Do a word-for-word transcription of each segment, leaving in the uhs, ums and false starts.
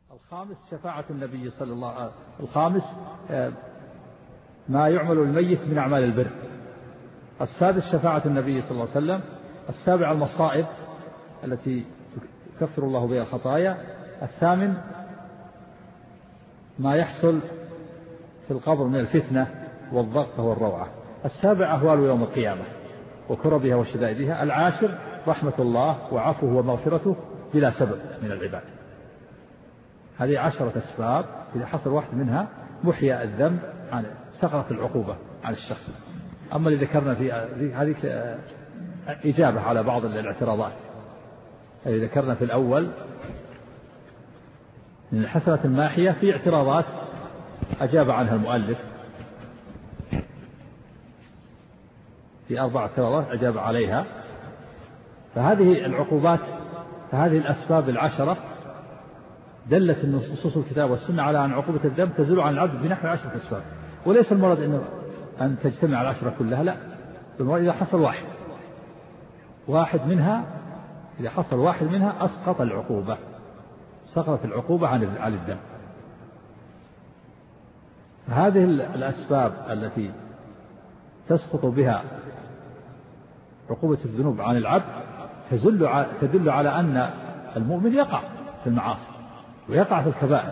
الخامس شفاعة النبي صلى الله عليه وسلم. الخامس ما يعمل الميت من أعمال البر. السادس شفاعة النبي صلى الله عليه وسلم. السابع المصائب التي يكفر الله بها الخطايا. الثامن ما يحصل في القبر من الفتنة والضغط والروعة. السابع أهوال يوم القيامة وكربها وشدائدها. العاشر رحمة الله وعفوه ومغفرته بلا سبب من العباد. هذه عشرة أسباب إذا حصل واحد منها محيا الذنب عن سقطت العقوبة عن الشخص. أما اللي ذكرنا في هذه إجابة على بعض الاعتراضات اللي ذكرنا في الأول من الحسنة الماحية في اعتراضات أجاب عنها المؤلف في أربع اعتراضات أجاب عليها. فهذه العقوبات فهذه الأسباب العشرة دلت نصوص الكتاب والسنة على أن عقوبة الذنب تزول عن العبد بنحو عشرة أسباب. وليس المراد إنه أن تجتمع العشرة كلها، لا، المراد إذا حصل واحد واحد منها إذا حصل واحد منها أسقط العقوبة سقطت العقوبة عن عن الذنب. هذه الأسباب التي تسقط بها عقوبة الذنوب عن العبد تدل تدل على أن المؤمن يقع في المعاصي ويقع في الكبائر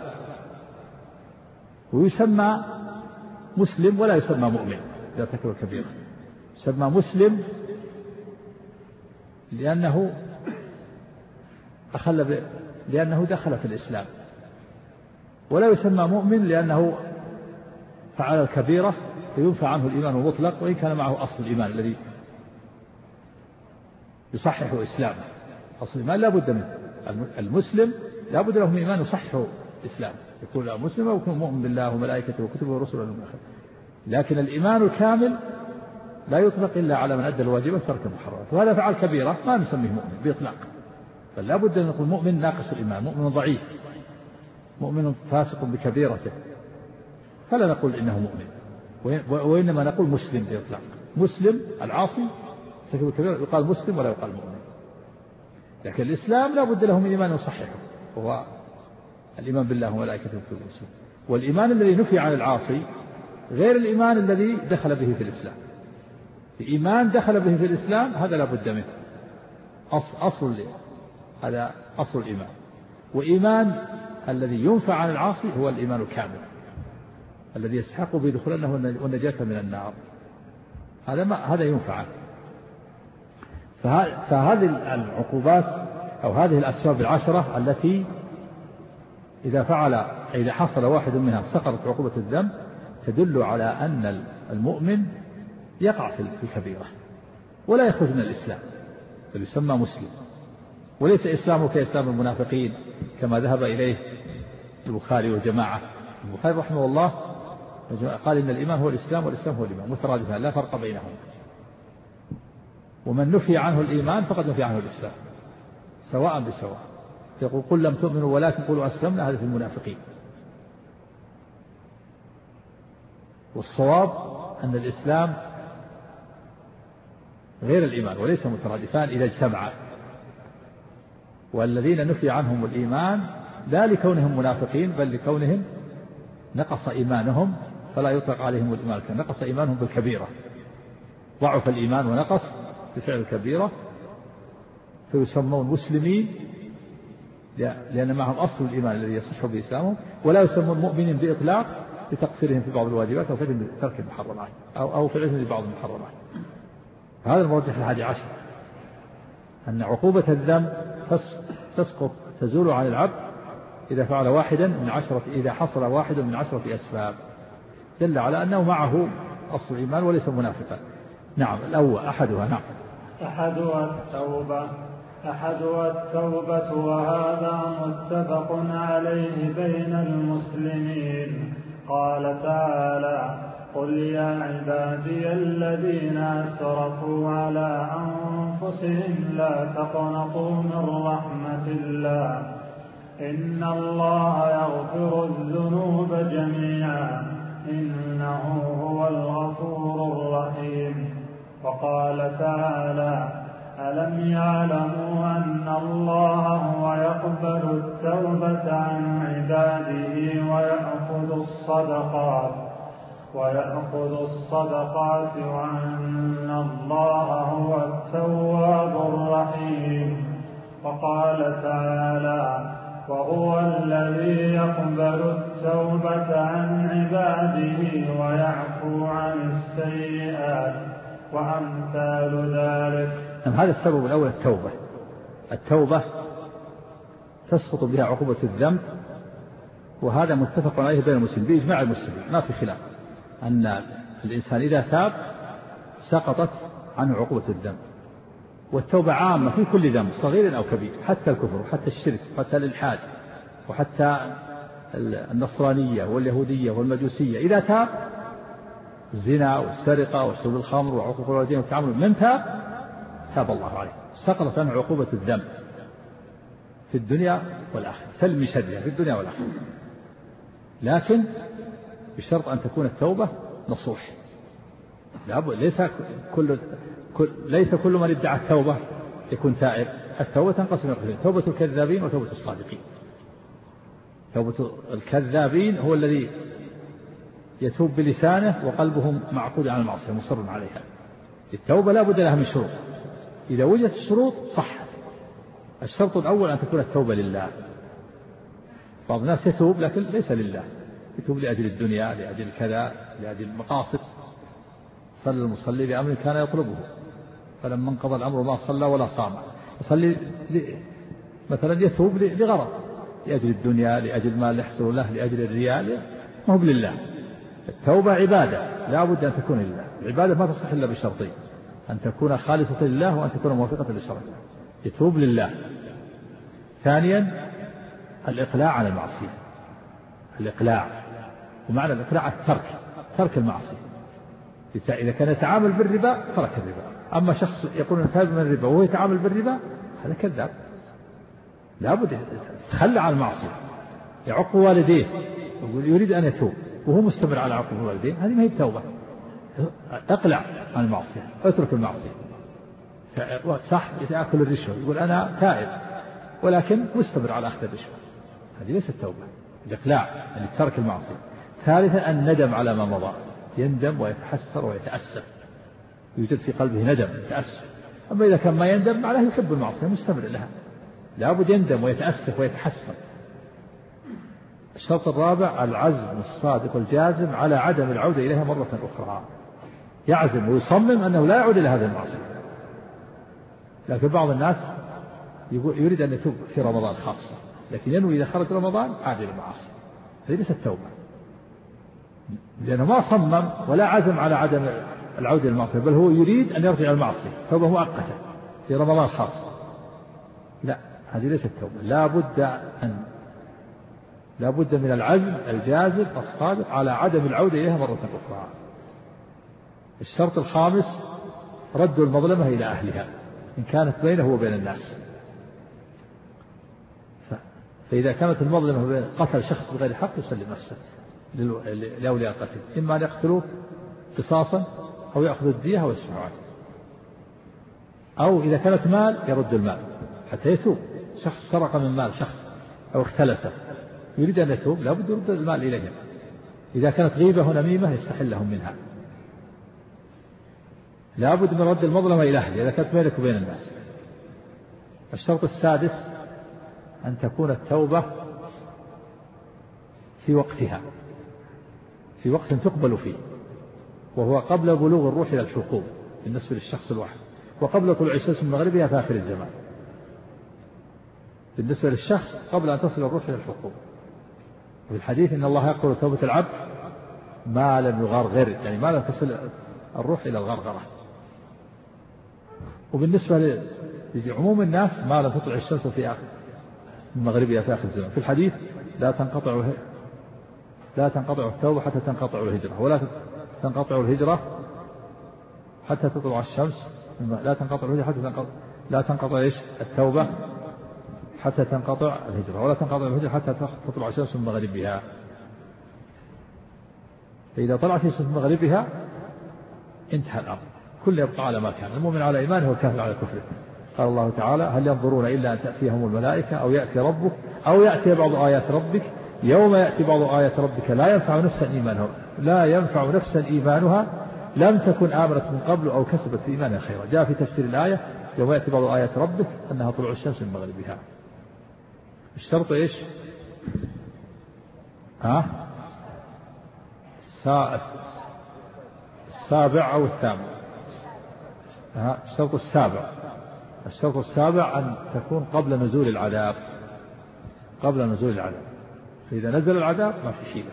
ويسمى مسلم ولا يسمى مؤمن إذا ارتكب الكبيرة. يسمى مسلم لأنه أخل ب... لأنه دخل في الإسلام، ولا يسمى مؤمن لأنه فعل الكبيرة فينفى عنه الإيمان المطلق وإن كان معه أصل الإيمان الذي يصحح إسلامه. أصل الإيمان لا بد منه. المسلم لا بد له من إيمان يصحح إسلامه، يكون مسلم ويكون مؤمن بالله وملائكته وكتبه ورسله واليوم الآخر. لكن الإيمان الكامل لا يطلق إلا على من أدى الواجبات وترك المحرمات، وهذا فعل كبيرة ما نسميه مؤمن بإطلاق. فلا بد أن نقول مؤمن ناقص الإيمان، مؤمن ضعيف، مؤمن فاسق بكبيرته، فلا نقول إنه مؤمن، وإنما نقول مسلم بإطلاق. مسلم العاصي تكون كبيرة يقال مسلم ولا يقال مؤمن. لكن الإسلام لا بد له من إيمان يصححه، وهو الإيمان بالله وملائكته وكتبه ورسله. والإيمان الذي نفي عن العاصي غير الإيمان الذي دخل به في الإسلام. إيمان دخل به في الإسلام هذا لا بد منه، أصل, أصل هذا أصل الإيمان. وإيمان الذي ينفع عن العاصي هو الإيمان الكامل الذي يستحق به دخولنه والنجاة من النار، هذا ما هذا ينفع. فهذه العقوبات أو هذه الأسباب العشرة التي إذا فعل إذا حصل واحد منها سقطت عقوبة الذنب تدل على أن المؤمن يقع في الكبيرة ولا يخرج من الإسلام بل يسمى مسلم، وليس إسلامه كإسلام المنافقين كما ذهب إليه البخاري وجماعة. البخاري رحمه الله قال إن الإيمان هو الإسلام والإسلام هو الإيمان مترادفان لا فرق بينهما، ومن نفي عنه الإيمان فقد نفي عنه الإسلام سواء بسواء. يقول قل لم تؤمنوا ولكن قولوا أسلمنا، هذا في المنافقين. والصواب أن الإسلام غير الإيمان وليس مترادفان إذا اجتمعا، والذين نفي عنهم الإيمان لا لكونهم منافقين بل لكونهم نقص إيمانهم فلا يطلق عليهم الإيمان، نقص إيمانهم بالكبيرة، ضعف الإيمان ونقص بفعل الكبيرة فيسمون مسلمين لأن معهم أصل الإيمان الذي يصح به إسلامهم، ولا يسمون مؤمنين بإطلاق لتقصيرهم في بعض الواجبات أو فعلهم ترك المحرمات أو أو فعلهم لبعض المحرمات. هذا المرجح الحادي عشر أن عقوبة الذنب تسقط تزول عن العبد إذا فعل واحدا من عشرة إذا حصل واحد من عشرة أسباب دل على أنه معه أصل الإيمان وليس منافقا. نعم الأول أحدها نعم أحدها التوبة أحدها التوبة وهذا متفق عليه بين المسلمين. قال تعالى قل يا عبادي الذين أسرفوا على أنفسهم لا تقنطوا من رحمة الله إن الله يغفر الذنوب جميعا إنه هو الغفور الرحيم. وقال تعالى ألم يعلموا أن الله هو يقبل التوبة عن عباده ويأخذ الصدقات ويأخذ الصدقات وأن الله هو التواب الرحيم. وقال تعالى: وهو الذي يقبل التوبة عن عباده ويعفو عن السيئات وأمثال ذلك. هذا السبب الأول التوبة. التوبة تسقط بها عقوبة الذنب، وهذا متفق عليه بين المسلمين بإجماع المسلمين، ما في خلاف أن الإنسان إذا تاب سقطت عنه عقوبة الذنب. والتوبة عامة في كل ذنب صغير أو كبير، حتى الكفر وحتى الشرك وحتى الإلحاد وحتى النصرانية واليهودية والمجوسية، إذا تاب الزنا والسرقة وشرب الخمر وعقوق الوالدين والتعامل، من تاب تاب الله عليه، سقطت عنه عقوبة الذنب في الدنيا والآخرة، سلم شدها في الدنيا والآخرة، لكن بشرط أن تكون التوبة نصوح. ليس كل ليس كل من ادعى التوبة يكون تائب. التوبة تنقسم إلى قسمين: توبة الكذابين وتوبة الصادقين. توبة الكذابين هو الذي يتوب بلسانه وقلبه معقود على المعصية مصر عليها. التوبة لا بد لها من شروط، إذا وجدت الشروط صح. الشرط الأول أن تكون التوبة لله. بعض الناس يتوب لكن ليس لله، يتوب لأجل الدنيا، لأجل كذا، لأجل المقاصد. صلى المصلي بأمر كان يطلبه فلما انقضى الأمر ما صلى ولا صام. يصلي مثلا يتوب لغرض، لأجل الدنيا، لأجل ما يحصل له، لأجل الرياء، ما هو لله. التوبة عبادة لا بد أن تكون لله. العبادة ما تصح إلا بشرطين: أن تكون خالصة لله وأن تكون موافقة للشرع. يتوب لله. ثانيا الإقلاع عن المعصية. الإقلاع، ومعنى الإقلاع الترك، ترك المعصية. إذا كان يتعامل بالربا ترك الربا. أما شخص يقول أنه تائب من الربا وهو يتعامل بالربا هذا كذاب. لا بد يتخلى عن المعصية. يعق والديه يريد أن يتوب وهو مستمر على عقوق الوالدين، هذه ما هي توبة. اقلع عن المعصية، اترك المعصية. صح يأكل الرشوة يقول أنا تائب ولكن مستمر على أخذ الرشوة، هذه ليست توبة. الإقلاع يعني ترك المعصية. ثالثا الندم على ما مضى، يندم ويتحسر ويتأسف، يوجد في قلبه ندم تأسف. أما إذا كان ما يندم معناه يحب المعصية مستمر لها، لابد يندم ويتأسف ويتحسر. الشرط الرابع العزم الصادق الجازم على عدم العودة إليها مرة أخرى. يعزم ويصمم أنه لا يعود إلى هذه المعصية. لكن بعض الناس يريد أن يتوب في رمضان خاصة، لكن ينوي إذا خرج رمضان عاد إلى المعاصي، هذه ليست توبة، لأنه ما صمم ولا عزم على عدم العودة إلى المعصية، بل هو يريد أن يرجع إلى المعصية توبة مؤقتة في رمضان خاصة. لا، هذه ليست توبة. لا بد أن لا بد من العزم الجازم الصادق على عدم العودة إليها مرة أخرى. الشرط الخامس رد المظلمة إلى أهلها إن كانت بينه وبين الناس. فإذا كانت المظلمة بين قتل شخص بغير حق يسلم نفسه لأولياء القتل، إما أن يقتلوه قصاصا أو يأخذوا الدية أو يدفعوا عنه، أو إذا كانت مال يرد المال حتى يتوب. شخص سرق من مال شخص أو اختلسه يريد أن يتوب لا بد يرد المال إليهم. إذا كانت غيبة ونميمة يستحلهم منها. لا بد من رد المظلمة إلى أهله إذا كانت بينك وبين الناس. الشرط السادس أن تكون التوبة في وقتها، في وقت تقبل فيه، وهو قبل بلوغ الروح إلى الحقوق بالنسبة للشخص الواحد، وقبل طلوع الشمس من مغربها في آخر الزمان بالنسبة للشخص قبل أن تصل الروح إلى الحقوق. وفي الحديث إن الله يقبل توبة العبد ما لم يغرغر، يعني ما لم تصل الروح إلى الغرغرة. وبالنسبة لعموم الناس ما لم تطلع الشمس في آخر من مغربها في آخر الزمان. في الحديث لا تنقطع لا تنقطع التوبة حتى تنقطع الهجرة، ولا تنقطع الهجرة حتى تطلع الشمس. لا تنقطع الهجرة حتى تنقطع لا تنقطع إيش التوبة حتى تنقطع الهجرة، ولا تنقطع الهجرة حتى تطلع الشمس من مغربها. فإذا طلعت الشمس من مغربها انتهى الأمر، كل يبقى على ما كان، المؤمن على إيمانه والكافر على كفره. قال الله تعالى هل ينظرون إلا أن تأتيهم الملائكة أو يأتي ربك أو يأتي بعض آيات ربك يوم يأتي بعض آيات ربك لا ينفع نفسا إيمانها لا ينفع نفسا إيمانها لم تكن آمنت من قبل أو كسبت في إيمانها خيرا. جاء في تفسير الآية يوم يأتي بعض آيات ربك أنها طلوع الشمس من مغربها. الشرط إيش؟ ها؟ السابع أو الثامن. ها؟ الشرط السابع. الشرط السابع أن تكون قبل نزول العذاب قبل نزول العذاب. فإذا نزل العذاب ما في حيلة.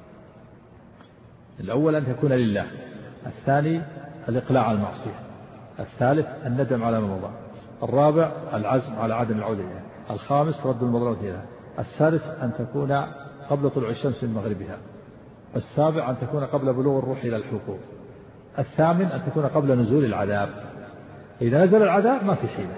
الأول أن تكون لله، الثاني الإقلاع عن المعصية، الثالث الندم على ما مضى، الرابع العزم على عدم العودة إليها، الخامس رد المظلمة إليها، السادس أن تكون قبل طلوع الشمس من مغربها، السابع أن تكون قبل بلوغ الروح إلى الحلقوم، الثامن أن تكون قبل نزول العذاب. إذا نزل العذاب ما في حيلة.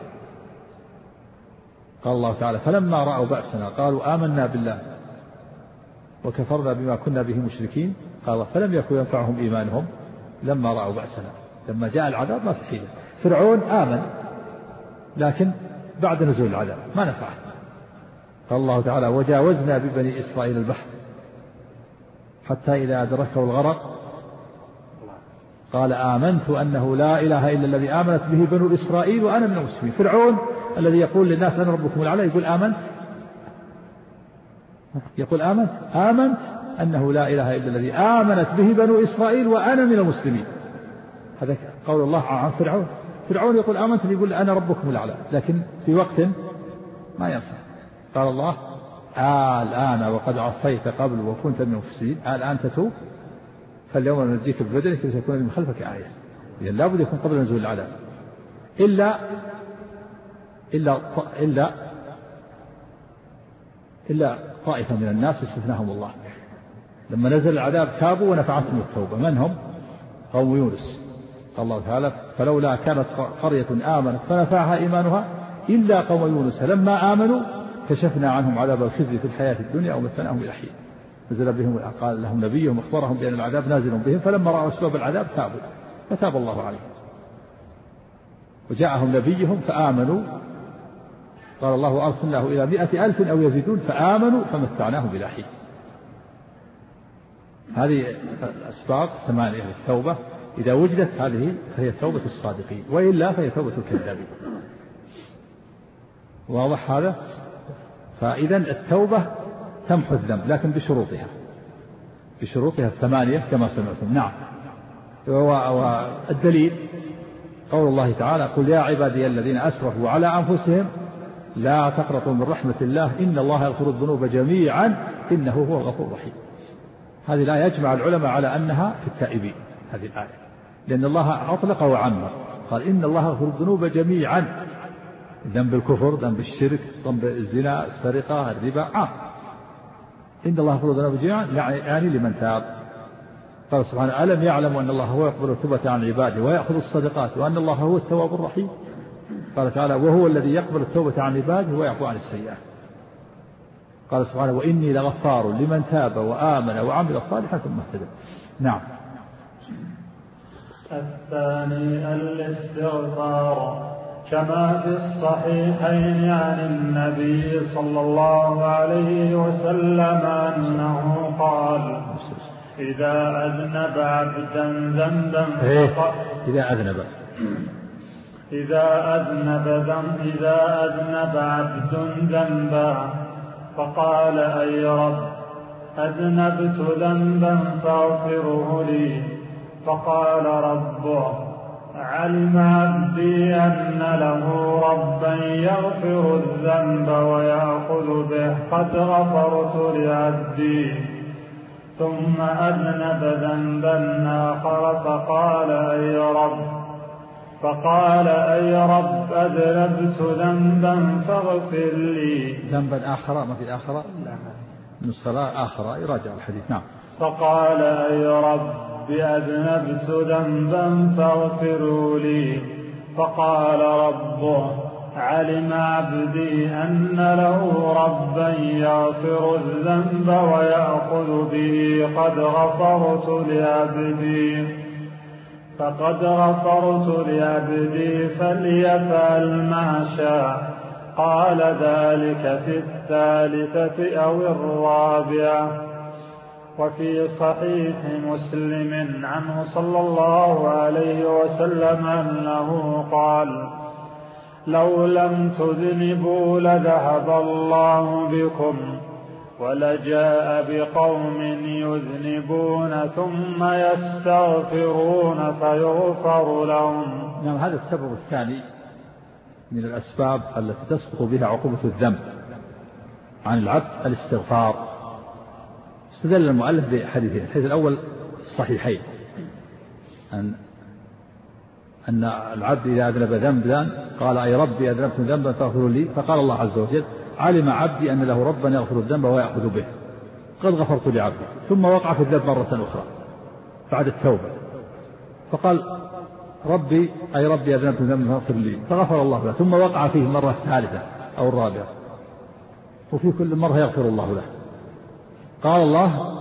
قال الله تعالى فلما رأوا بأسنا قالوا آمنا بالله وكفرنا بما كنا به مشركين. قال فلم يكن ينفعهم إيمانهم لما رأوا بأسنا. لما جاء العذاب ما في حيلة. فرعون آمن لكن بعد نزول العذاب ما نفعه. قال الله تعالى وجاوزنا ببني إسرائيل البحر حتى إذا أدركه الغرق قال آمنت أنه لا إله إلا الذي آمنت به بنو إسرائيل وأنا من المسلمين. فرعون الذي يقول للناس أنا ربكم الأعلى يقول آمنت يقول آمنت آمنت أنه لا إله إلا الذي آمنت به بنو إسرائيل وأنا من المسلمين. هذا قول الله عن فرعون. فرعون يقول آمنت يقول أنا ربكم الأعلى لكن في وقت ما ينفع. قال الله آه الآن وقد عصيت قبل وكنت من المفسدين آه الآن تتوب فاليوم ننجيك ببدنك لتكون من خلفك آية. إذن لا بد يكون قبل نزول العذاب إلا إلا إلا إلا طائفة من الناس استثناهم الله لما نزل العذاب تابوا ونفعتهم التوبة. من هم؟ قوم يونس. قال الله تعالى فلولا كانت قرية آمنت فنفعها إيمانها إلا قوم يونس لما آمنوا كشفنا عنهم عذاب الخزي في الحياة الدنيا ومتعناهم إلى حين نزل بهم قال لهم نبيهم أخبرهم بأن العذاب نازل بهم فلما رأوا أسباب العذاب تابوا فتاب الله عليهم وجاءهم نبيهم فآمنوا. قال الله أرسلناه إلى مئة ألف أو يزيدون فآمنوا فمتعناهم إلى حين. هذه الأسباب ثمانية للتوبة. إذا وجدت هذه فهي توبة الصادقين وإلا فهي توبة الكذابين. واضح هذا؟ فإذا التوبة تمحو الذنب لكن بشروطها بشروطها الثمانية كما سمعتم. نعم. والدليل قول الله تعالى قل يا عبادي الذين أسرفوا على أنفسهم لا تقنطوا من رحمة الله إن الله يغفر الذنوب جميعا إنه هو الغفور الرحيم. هذه الآية يجمع العلماء على أنها في التائبين. هذه الآية لأن الله أطلق وعمر قال إن الله يغفر الذنوب جميعا ذنب الكفر ذنب الشرك ذنب الزنا السرقة الربا عام. إن الله يغفر الذنوب جميعا يعني لمن تاب. قال سبحانه ألم يعلم أن الله هو يقبل التوبة عن عباده ويأخذ الصدقات وأن الله هو التواب الرحيم. قال تعالى وهو الذي يقبل التوبة عن عباده ويعفو عن السيئات. قال سبحانه وإني لغفار لمن تاب وآمن وعمل صالحا ثم اهتدى. نعم. الثاني الاستغفار كما في الصحيحين عن النبي صلى الله عليه وسلم أنه قال إذا أذنب عبدا ذنبا إذا أذنب إذا أذنب ذنب إذا أذنب عبد ذنبا فقال أي رب أذنبت ذنبا فاغفره لي فقال ربه علم عبدي أن له ربا يغفر الذنب ويأخذ به قد غفرت لعبدي ثم أذنب ذنبا آخر فقال أي رب فقال أي رب أذنبت ذنبا فاغفر لي. ذنبا آخر ما في آخر من الصلاة آخر يراجع الحديث. نعم. فقال أي رب أذنبت ذنبا فاغفروا لي فقال ربه علم عبدي أن له ربا يغفر الذنب ويأخذ به قد غفرت لعبدي فقد غفرت لعبدي فليفعل ما شاء. قال ذلك في الثالثة أو الرابعة. وفي صحيح مسلم عنه صلى الله عليه وسلم أنه قال: لو لم تذنبوا لذهب الله بكم ولجاء بقوم يذنبون ثم يستغفرون فيغفر لهم. نعم، هذا السبب الثاني من الأسباب التي تسقط بها عقوبة الذنب عن العبد الاستغفار. استدل المؤلف بحديثين: الحديث الأول الصحيحين أن أن العبد إذا أذنب ذنبا قال: أي ربي أذنبت ذنبا فاغفر لي، فقال الله عز وجل: علم عبدي أن له ربا يغفر الذنب ويأخذ به، قد غفرت لعبدي. ثم وقع في الذنب مرة أخرى بعد التوبة فقال: ربي أي ربي أذنبت ذنبا فاغفر لي، فغفر الله له. ثم وقع فيه المرة الثالثة أو الرابعة، وفي كل مرة يغفر الله له. قال الله: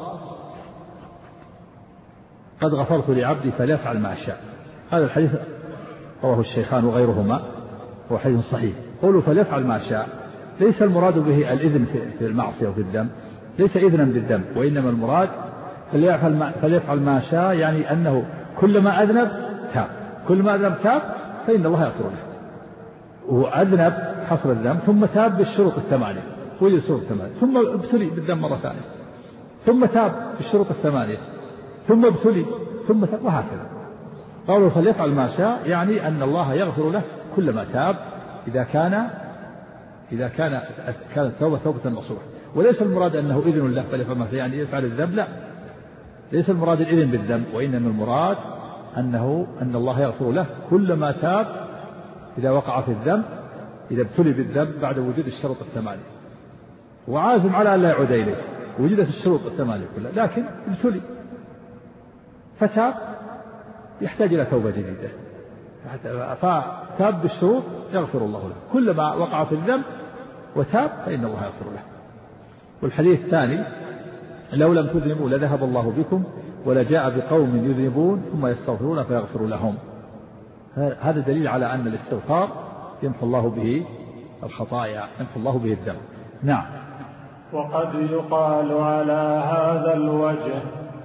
قد غفرت لعبدي فليفعل ما شاء. هذا الحديث رواه الشيخان وغيرهما، هو حديث صحيح. قولوا فليفعل ما شاء ليس المراد به الإذن في المعصية وفي الذنب، ليس إذنا بالذنب، وإنما المراد فليفعل ما, فليفعل ما شاء، يعني أنه كلما أذنب تاب، كلما أذنب تاب فإن الله يغفر له. وأذنب حصل الذنب ثم تاب بالشروط الثمانية، وجد الشروط الثمانية، ثم ابتلي بالذنب مرة ثانية، ثم تاب بالشروط الثمانية، ثم ابتلي، ثم تاب، وهكذا. قالوا فليفعل ما شاء يعني أن الله يغفر له كلما تاب، إذا كان إذا كان كانت توبة توبة نصوح. وليس المراد أنه إذن له فليفعل ما شاء يعني يفعل الذنب، لا، ليس المراد الإذن بالذنب، وإنما المراد أنه أن الله يغفر له كلما تاب إذا وقع في الذنب، إذا ابتلي بالذنب بعد وجود الشروط الثمانية، وعازم على أن لا يعود إليه، وجدت الشروط الثمانية كلها، لكن ابتلي فتاب، يحتاج إلى توبة جديدة، فتاب بالشروط يغفر الله له. كلما وقع في الذنب وتاب فإن الله يغفر له. والحديث الثاني: لو لم تذنبوا لذهب الله بكم ولجاء بقوم يذنبون ثم يستغفرون فيغفر لهم. هذا دليل على أن الاستغفار يمحو الله به الخطايا، يمحو الله به الذنب. نعم. وقد يقال على هذا الوجه: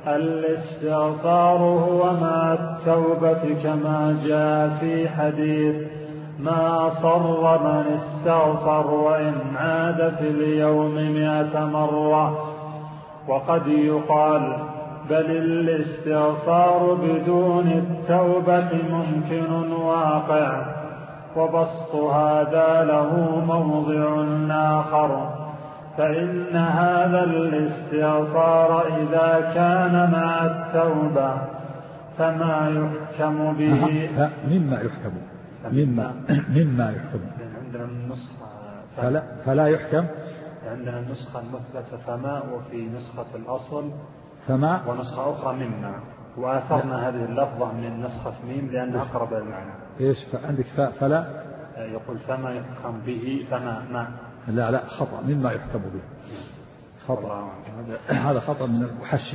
الاستغفار هو مع التوبة، كما جاء في حديث: ما أصر من استغفر وإن عاد في اليوم مئة مرة. وقد يقال: بل الاستغفار بدون التوبة ممكن واقع، وبسط هذا له موضع آخر. فإن هذا الاستغفار إذا كان مع التوبة فما يحكم به مما يحكم مما مما يحكم عندنا النسخة فلا, فلا يحكم، عندنا النسخة المثبتة فما، وفي نسخة الأصل فما، ونسخة أخرى مما، وآثرنا هذه اللفظة من نسخة ميم لأنها أقرب المعنى. إيش عندك؟ فلا يقول فما يحكم به، فما ما لا لا خطأ، مما يحكم به خطأ، هذا خطأ من المحشي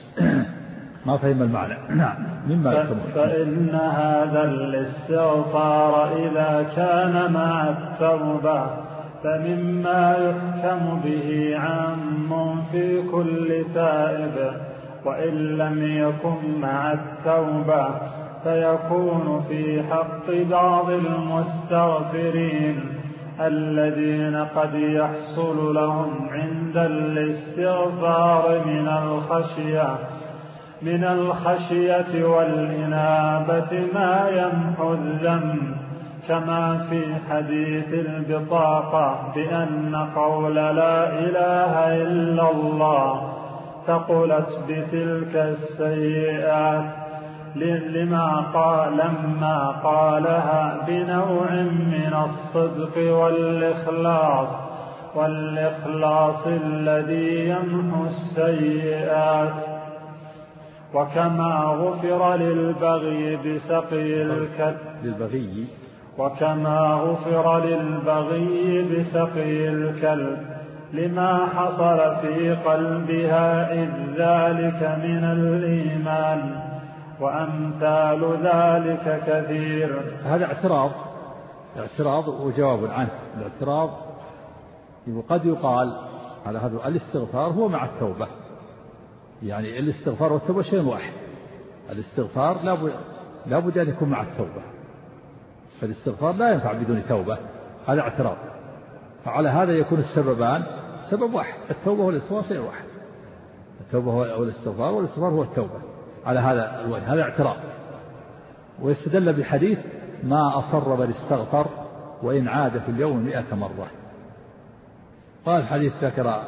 ما فهم المعنى. نعم. مما يحكم به. فإن هذا الاستغفار إذا كان مع التوبة فمما يحكم به عام في كل تائب، وإن لم يكن مع التوبة فيكون في حق بعض المستغفرين الذين قد يحصل لهم عند الاستغفار من الخشية من الخشية والإنابة ما يمحو الذنب، كما في حديث البطاقة بأن قول لا إله إلا الله ثقلت بتلك السيئات، لما قال لما قالها بنوع من الصدق والإخلاص والإخلاص الذي يمحو السيئات. وكما غفر للبغي بسقي الكلب للبغي وكما غفر للبغي بسقي الكلب لما حصل في قلبها إذ ذلك من الإيمان، وأمثال ذلك كثير. هذا اعتراض اعتراض وجواب عنه. الاعتراض وقد يقال على هذا الاستغفار هو مع التوبة، يعني الاستغفار والتوبة شيء واحد. الاستغفار لا بد أن يكون مع التوبة، فالاستغفار لا ينفع بدون توبة. هذا اعتراض. فعلى هذا يكون السببان سبب واحد، التوبة والاستغفار شيء واحد. التوبة هو الاستغفار والاستغفار هو التوبة. على هذا الوجه هذا اعتراض. ويستدل بحديث ما أصر بل استغفر وإن عاد في اليوم مئة مرة. قال الحديث ذكر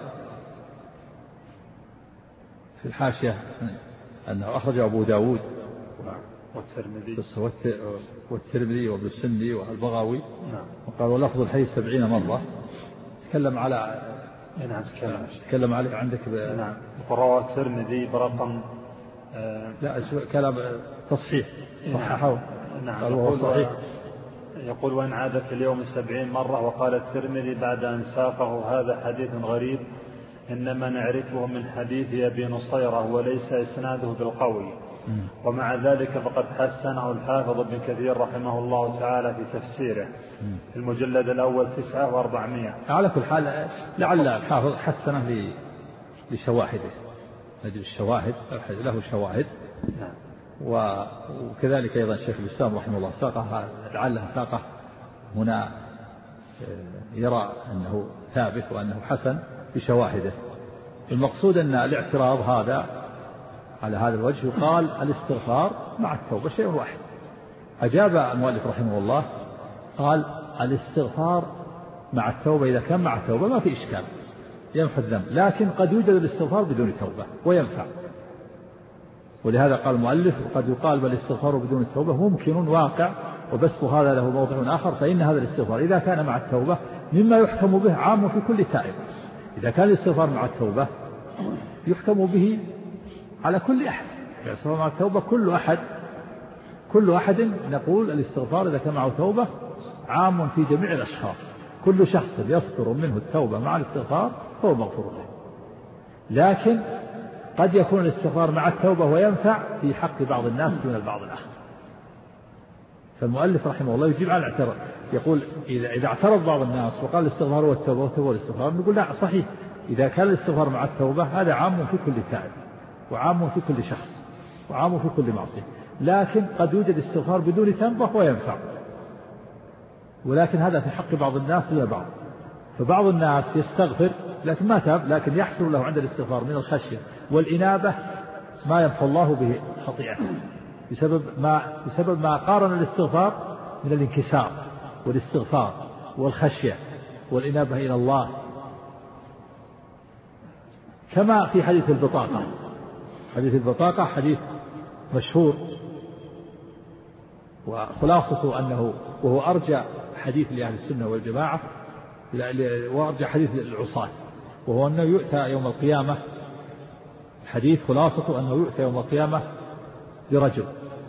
في الحاشية أنه أخرج أبو داود والترمذي والترمذي وابن السني والبغوي. نعم. وقال ولفظ الحديث سبعين مرة. تكلم على نعم تكلم تكلم عليه عندك ب... نعم. وروى الترمذي برقم آه... لا كلام تصحيح صححه. نعم. قال وهو صحيح. يقول وإن عاد في اليوم السبعين مرة. وقال الترمذي بعد أن ساقه هذا حديث غريب إنما نعرفه من حديث أبي نصيرة وليس إسناده بالقوي. ومع ذلك فقد حسنه الحافظ ابن كثير رحمه الله تعالى في تفسيره في المجلد الأول تسعة وأربعمائة. على كل حال لعل الحافظ حسنه لشواهده، نجد الشواهد له شواهد. نعم. وكذلك أيضا الشيخ الإسلام رحمه الله ساقه لعله ساقه هنا يرى أنه ثابت وأنه حسن بشواهده. المقصود أن الاعتراض هذا على هذا الوجه يقال الاستغفار مع التوبة شيء واحد. أجاب المؤلف رحمه الله قال الاستغفار مع التوبة إذا كان مع التوبة ما في إشكال يمحو الذنب، لكن قد يوجد الاستغفار بدون توبة وينفع. ولهذا قال المؤلف وقد يقال بالاستغفار بدون التوبة ممكن واقع وبسط هذا له موضع آخر. فإن هذا الاستغفار إذا كان مع التوبة مما يحكم به عام في كل تائب. إذا كان الاستغفار مع التوبة يحكم به على كل أحد. الاستغفار مع التوبة كل أحد كل أحد نقول الاستغفار إذا كان معه توبة عام في جميع الأشخاص. كل شخص يصدر منه التوبة مع الاستغفار هو مغفور له. لكن قد يكون الاستغفار مع التوبة وينفع في حق بعض الناس دون البعض الآخر. فالمؤلف رحمه الله يجيب على الاعتراض، يقول إذا إذا اعترض بعض الناس وقال الاستغفار هو التوبة والتوبة والاستغفار، نقول لا صحيح إذا كان الاستغفار مع التوبة هذا عام في كل تائب وعام في كل شخص وعام في كل معصية. لكن قد يوجد استغفار بدون توبة وينفع، ولكن هذا في حق بعض الناس دون بعض. فبعض الناس يستغفر لكن ما تاب، لكن يحصل له عند الاستغفار من الخشية والإنابة ما يمحو الله به خطيئته بسبب ما بسبب ما قارن الاستغفار من الانكسار والاستغفار والخشية والإنابة إلى الله. كما في حديث البطاقة. حديث البطاقة حديث مشهور وخلاصته أنه وهو أرجى حديث لأهل السنة والجماعة وأرجى حديث العصاة، وهو أنه يؤتى يوم القيامة. الحديث خلاصته أنه يؤتى يوم القيامة برجل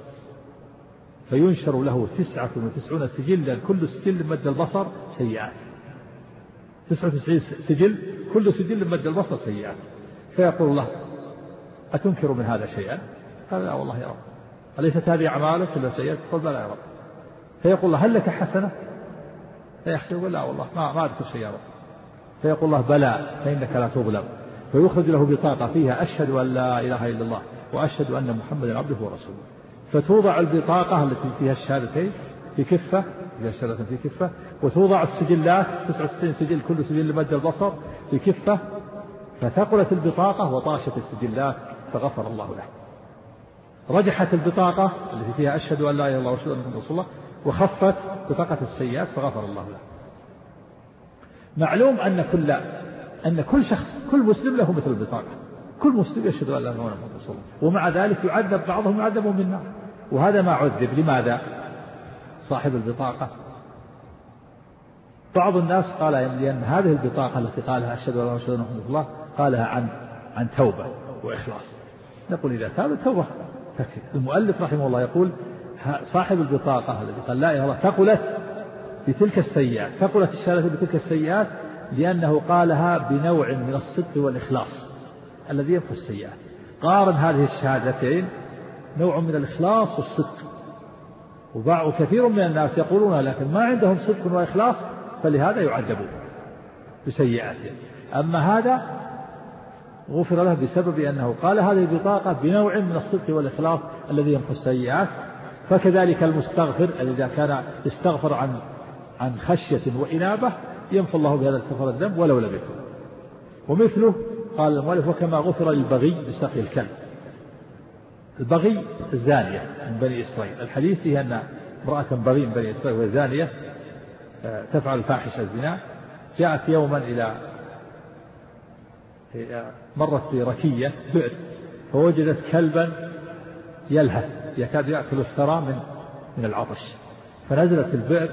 فينشر له تسعة وتسعون سجلا كل سجل مد البصر سيئات. تسعة وتسعين سجل كل سجل مد البصر سيئات. فيقول الله أتنكر من هذا شيئا؟ قال لا والله يا رب. أليست هذه أعمالك كلها سيئات؟ قال لا يا رب. فيقول الله هل لك حسنة؟ فيحسب لا والله ما ما أذكر شيء يا رب. فيقول الله بلى فإنك لا تظلم. فيخرج له بطاقة فيها أشهد أن لا إله إلا الله وأشهد أن محمدا عبده ورسوله. فتوضع البطاقة التي فيها الشهادتين في كفة، فيها الشهادتين في كفة، وتوضع السجلات تسعة وتسعين سجل كل سجل لمد البصر في كفة. فثقلت البطاقة وطاشت السجلات فغفر الله له. رجحت البطاقة التي فيها أشهد أن لا إله إلا الله وأشهد أن محمدا رسول الله وخفت بطاقة السيئات فغفر الله له. معلوم أن كل أن كل شخص كل مسلم له مثل البطاقة. كل مسلم يشهد أن لا إله إلا الله محمد رسول الله، ومع ذلك يعذب بعضهم يعذب من النار. وهذا ما عذب. لماذا؟ صاحب البطاقة بعض الناس قال لأن هذه البطاقة التي قالها أشهد أن لا إله إلا الله محمد رسول الله قالها عن عن توبة وإخلاص. نقول إذا تاب التوبة تكفي. المؤلف رحمه الله يقول صاحب البطاقة الذي قال لا إله إلا الله ثقلت بتلك السيئات، ثقلت الشهادة بتلك السيئات لأنه قالها بنوع من الصدق والإخلاص الذي يمحو السيئات. قارن هذه الشهادتين نوع من الإخلاص والصدق. وكثير من الناس يقولون لكن ما عندهم صدق وإخلاص فلهذا يعذبون بسيئاتهم. أما هذا غفر له بسبب أنه قال هذه البطاقة بنوع من الصدق والإخلاص الذي يمحو السيئات. فكذلك المستغفر الذي كان يستغفر عن عن خشية وإنابة يمحو الله بهذا الاستغفار الذنب ولو لم يكن. ومثله قال المؤلف وكما غفر للبغي بسقي الكلب. البغي الزانية من بني إسرائيل. الحديث فيه أن امرأة بغي من بني إسرائيل وهي زانية تفعل الفاحشة الزنا جاءت يوما إلى مرت في ركية بئر فوجدت كلبا يلهث يكاد يأكل الثرى من من العطش فنزلت البئر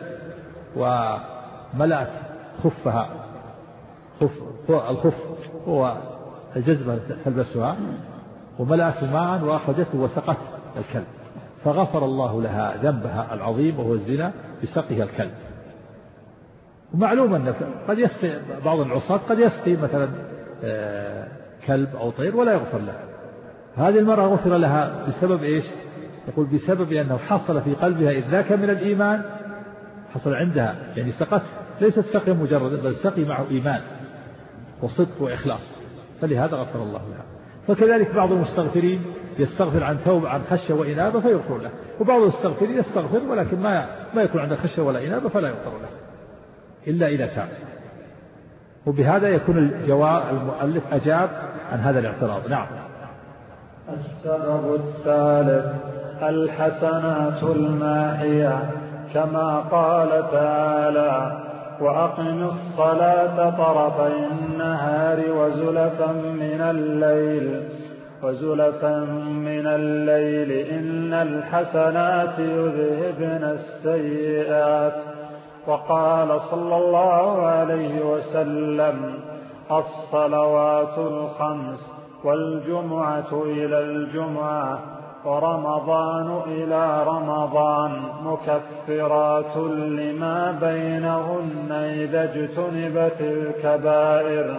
وملأت خفها خف الخف هو الجزمة تلبسها وملأت ماء وأخذته وسقت الكلب فغفر الله لها ذنبها العظيم وهو الزنا بسقيها الكلب. ومعلوم أن قد يسقي بعض العصاة قد يسقي مثلا كلب أو طير ولا يغفر له. هذه المرأة غفر لها بسبب إيش؟ يقول بسبب أنه حصل في قلبها إذ ذاك من الإيمان حصل عندها يعني سقت ليست سقي مجرد بل سقي معه إيمان وصدق وإخلاص فلهذا غفر الله لها. فكذلك بعض المستغفرين يستغفر عن توبة عن خشية وإنابة فيغفر له وبعض المستغفرين يستغفر ولكن ما ما يكون عنده خشية ولا إنابة فلا يغفر له إلا إذا كان. وبهذا يكون الجواب المؤلف أجاب عن هذا الاعتراض. نعم. السبب الثالث الحسنات الماحية كما قال تعالى وأقم الصلاة طرفي النهار وزلفا من الليل وزلفا من الليل إن الحسنات يذهبن السيئات. وقال صلى الله عليه وسلم الصلوات الخمس والجمعة إلى الجمعة ورمضان إلى رمضان مكفرات لما بينهن إذا اجتنبت الكبائر.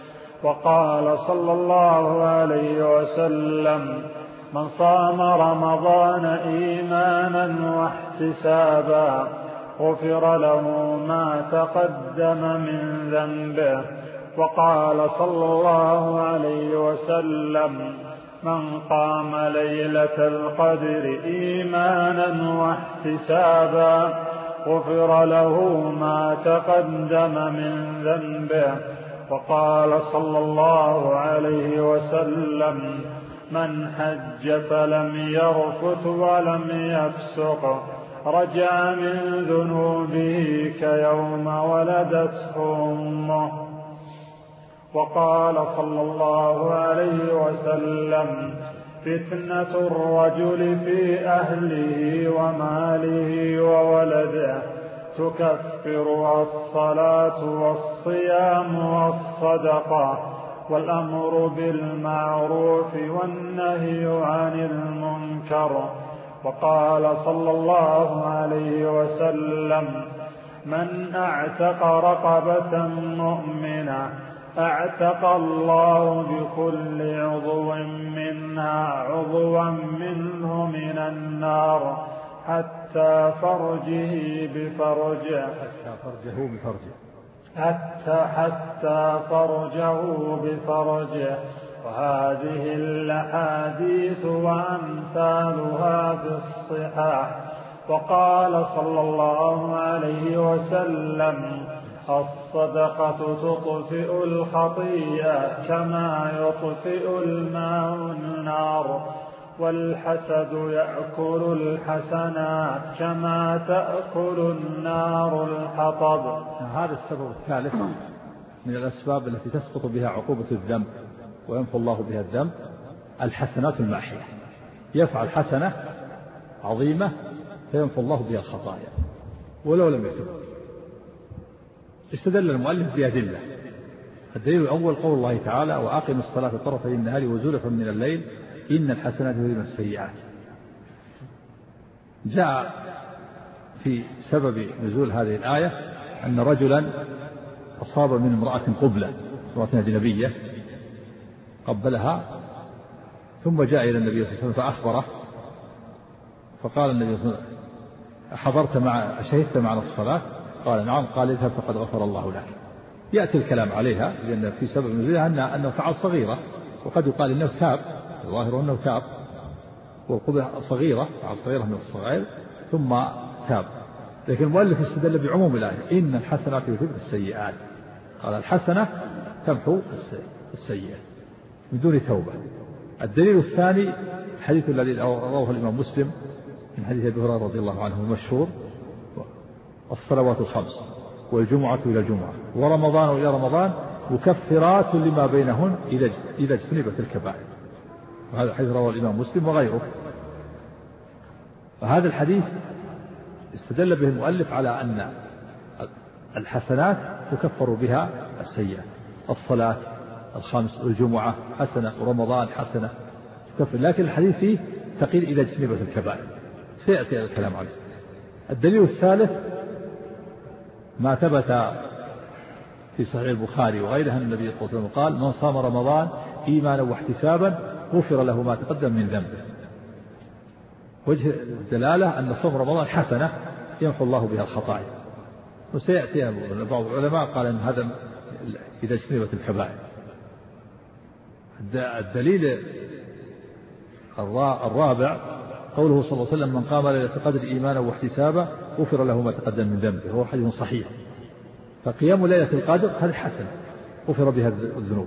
وقال صلى الله عليه وسلم من صام رمضان إيمانا واحتسابا غفر له ما تقدم من ذنبه. وقال صلى الله عليه وسلم من قام ليلة القدر إيمانا واحتسابا غفر له ما تقدم من ذنبه. وقال صلى الله عليه وسلم من حج فلم يرفث ولم يفسق رجع من ذنوبه كيوم ولدته أمه. وقال صلى الله عليه وسلم فتنة الرجل في أهله وماله وولده تكفرها الصلاة والصيام والصدقة والأمر بالمعروف والنهي عن المنكر. وقال صلى الله عليه وسلم من أعتق رقبة مؤمنة أعتق الله بكل عضو منها عضوا منه من النار حتى فرجه بفرجه حتى فرجه بفرجه حتى حتى فرجه بفرجه. وهذه الأحاديث وأمثالها في الصحاح. وقال صلى الله عليه وسلم الصدقة تطفئ الخطيئة كما يطفئ الماء النار والحسد يأكل الحسنات كما تأكل النار الحطب. هذا السبب الثالث من الأسباب التي تسقط بها عقوبة الذنب ويمحو الله بها الذنب الحسنات الماحية. يفعل حسنة عظيمة فيمحو الله بها الخطايا ولو لم يتب. استدل المؤلف بأدلة. الدليل الأول قول الله تعالى وأقم الصلاة طرفي النهار وزلفا من الليل إن الحسنات يذهبن السيئات. جاء في سبب نزول هذه الآية أن رجلا أصاب من امرأة قبلة امرأة أجنبية قبلها ثم جاء إلى النبي صلى الله عليه وسلم فأخبره فقال النبي صلى الله عليه وسلم حضرت مع شهدت معنا الصلاة؟ قال نعم. قال اذهب فقد غفر الله لك. يأتي الكلام عليها لأن في سبب نزولها أنه, أنه فعل صغيرة، وقد يقال إنه تاب، الظاهر أنه تاب، والقبة صغيرة، فعل صغيرة من الصغائر ثم تاب. لكن المؤلف استدل بعموم الآية إن الحسنات يذهبن السيئات، قال الحسنة تمحو السيئات من دون توبة. الدليل الثاني الحديث الذي رواه الإمام مسلم من حديث أبي هريرة رضي الله عنه المشهور: الصلوات الخمس والجمعة إلى الجمعة ورمضان إلى رمضان مكفرات لما بينهن إذا اجتنبت الكبائر. وهذا الحديث رواه الإمام مسلم وغيره. وهذا الحديث استدل به المؤلف على أن الحسنات تكفر بها السيئات. الصلاة الخمس والجمعة حسنة ورمضان حسنة تكفر، لكن الحديث فيه تقيل إذا اجتنبت الكبائر، سيأتي الكلام عليه. الدليل الثالث ما ثبت في صحيح البخاري وغيره أن النبي صلى الله عليه وسلم قال: من صام رمضان إيمانا واحتسابا غفر له ما تقدم من ذنبه. وجه الدلالة أن صوم رمضان حسنة يمحو الله بها الخطايا. وسيأتي بعض العلماء قال أن هذا إذا اجتنبت الكبائر. الدليل الرابع قوله صلى الله عليه وسلم: من قام ليلة القدر إيمانا واحتسابا غفر له ما تقدم من ذنبه. هو حديث صحيح. فقيام ليلة القدر هذه حسنة غفر بها الذنوب.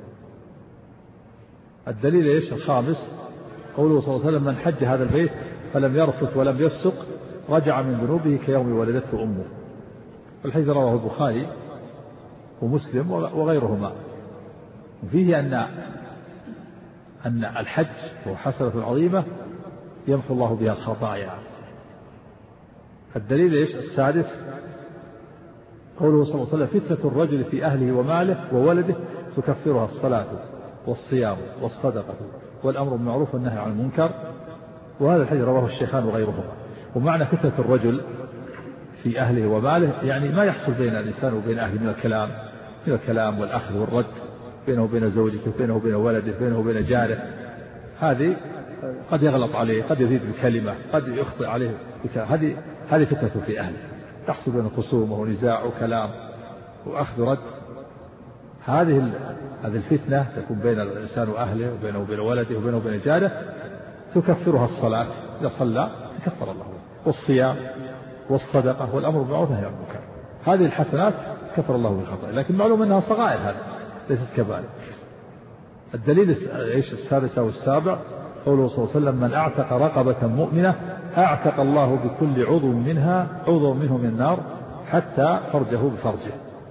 الدليل إيش الخامس قوله صلى الله عليه وسلم: من حج هذا البيت فلم يرفث ولم يفسق رجع من ذنوبه كيوم ولدته أمه. الحديث رواه البخاري ومسلم وغيرهما. وفيه أن أن الحج هو حسنة عظيمة يمحو الله بها الخطايا. الدليل إيش السادس قوله صلى الله عليه وسلم: فتنة الرجل في أهله وماله وولده تكفرها الصلاة والصيام والصدقة والأمر بالمعروف والنهي عن المنكر. وهذا الحديث رواه الشيخان وغيرهما. ومعنى فتنة الرجل في أهله وماله يعني ما يحصل بين الإنسان وبين أهله من الكلام من الكلام والأخذ والرد بينه وبين زوجته، بينه وبين ولده، بينه وبين جاره. هذه قد يغلط عليه، قد يزيد بكلمة، قد يخطئ عليه بكلمة. هذه هذه فتنة في أهله تحصل بين خصومه ونزاع وكلام وأخذ رد. هذه هذه الفتنة تكون بين الإنسان وأهله وبينه وبين ولده وبينه وبين جاره تكفرها الصلاة إذا صلى تكفر الله، والصيام والصدقة والأمر بالمعروف والنهي عن المنكر. هذه الحسنات كفر الله بالخطأ، لكن معلوم أنها صغائر، هذه ليست كبائر. الدليل ايش السادس والسابع قوله صلى الله عليه وسلم: من أعتق رقبة مؤمنة أعتق الله بكل عضو منها عضو منه من النار حتى فرجه بفرجه.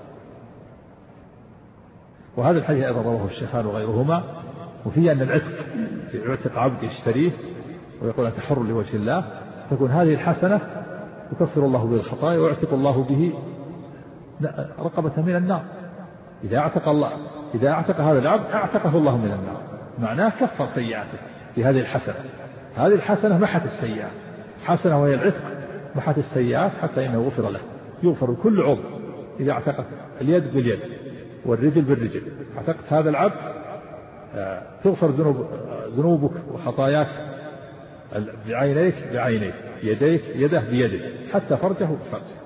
وهذا الحديث أيضا رواه الشيخان وغيرهما. وفيه أن العتق يعتق عبد يشتريه ويقول أنت حر لوجه الله، تكون هذه الحسنة يكفر الله به الخطايا ويعتق الله به رقبة من النار. إذا اعتق الله إذا اعتق هذا العبد اعتقه الله من النار، معناه كفر سيئاته بهذه الحسنة. هذه الحسنة محت السيئات، حسنة وهي العتق محت السيئات حتى إنه غفر له. يغفر كل عضو إذا اعتقت اليد باليد والرجل بالرجل. اعتقت هذا العبد تغفر ذنوب ذنوبك وخطاياك بعينيك بعينيك، يديك يده بيده، حتى فرجه بفرجه.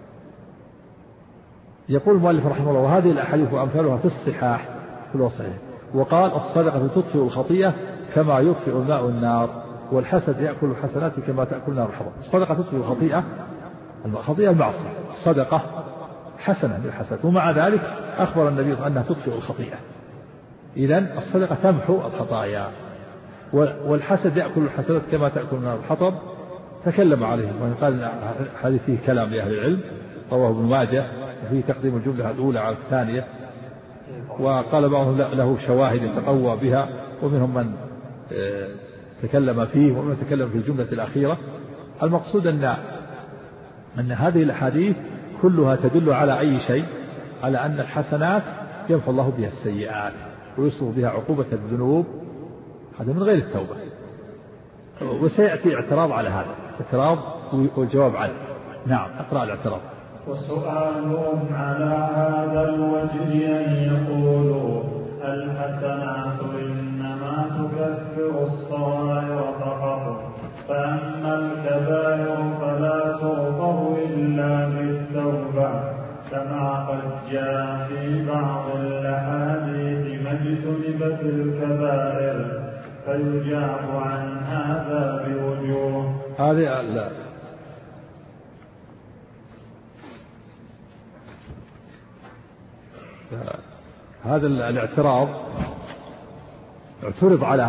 يقول المؤلف رحمه الله: وهذه الأحاديث وأمثالها في الصحاح في الصحيح. وقال: الصدقة تطفئ الخطيئة كما يطفئ الماء النار، والحسد يأكل الحسنات كما تأكل النار الحطب. الصدقة تطفئ الخطيئة، الخطيئة المعصية، الصدقة حسنة للحسد، ومع ذلك أخبر النبي صلى الله عليه وسلم أنها تطفئ الخطيئة. إذن الصدقة تمحو الخطايا، والحسد يأكل الحسنات كما تأكل النار الحطب. تكلم عليه وقال هذه فيه كلام لأهل العلم، رواه ابن ماجه، وفيه تقديم الجملة الأولى على الثانية. وقال بعضهم له شواهد تقوى بها، ومنهم من تكلم فيه ومن تكلم في الجملة الأخيرة. المقصود أن أن هذه الأحاديث كلها تدل على أي شيء؟ على أن الحسنات يمحو الله بها السيئات ويصرف بها عقوبة الذنوب، هذا من غير التوبة. وسيأتي اعتراض على هذا، اعتراض والجواب عنه. نعم، اقرأ الاعتراض. وسؤالهم على هذا الوجه أن يقولوا الحسنات إنما تكفر الصغائر فقط، فأما الكبائر فلا تغفر إلا بالتوبة، كما قد جاء في بعض الأحاديث ما اجتنبت الكبائر فيجاب عن هذا بوجوه. هذه لا هذا الاعتراض اعترض على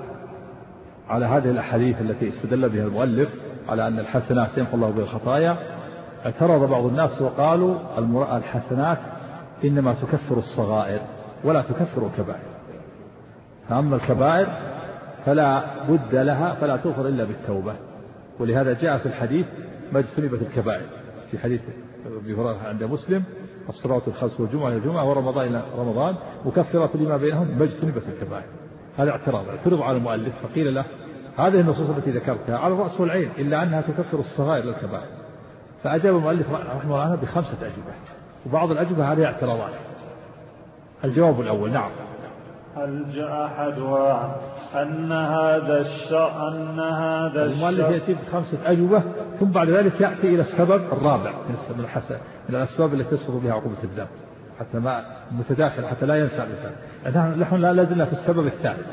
على هذه الأحاديث التي استدل بها المؤلف على أن الحسنات يمحو الله بها الخطايا. اعترض بعض الناس وقالوا الحسنات إنما تكفر الصغائر ولا تكفر الكبائر، فأما الكبائر فلا بد لها فلا تغفر إلا بالتوبة. ولهذا جاء في الحديث ما اجتنبت الكبائر، في حديث أبي هريرة عند مسلم الصلوات الخمس والجمعة إلى الجمعة ورمضان إلى رمضان مكفرات لما بينهم ما اجتنبت الكبائر. هذا اعتراض اعترض على المؤلف فقيل له هذه النصوص التي ذكرتها على الرأس والعين إلا أنها تكفر الصغائر للكبائر. فأجاب المؤلف رحمه الله عنه بخمسة أجوبة، وبعض الأجوبة هذه اعتراضات. الجواب الأول نعم هل جاء أحدها أن هذا الشر أن هذا الشر المؤلف يأتي بخمسة أجوبة ثم بعد ذلك يأتي إلى السبب الرابع من الحسن من الأسباب التي تسقط بها عقوبة الذنب حتى ما متداخل حتى لا ينسى الإنسان. نحن لا لازلنا في السبب الثالث.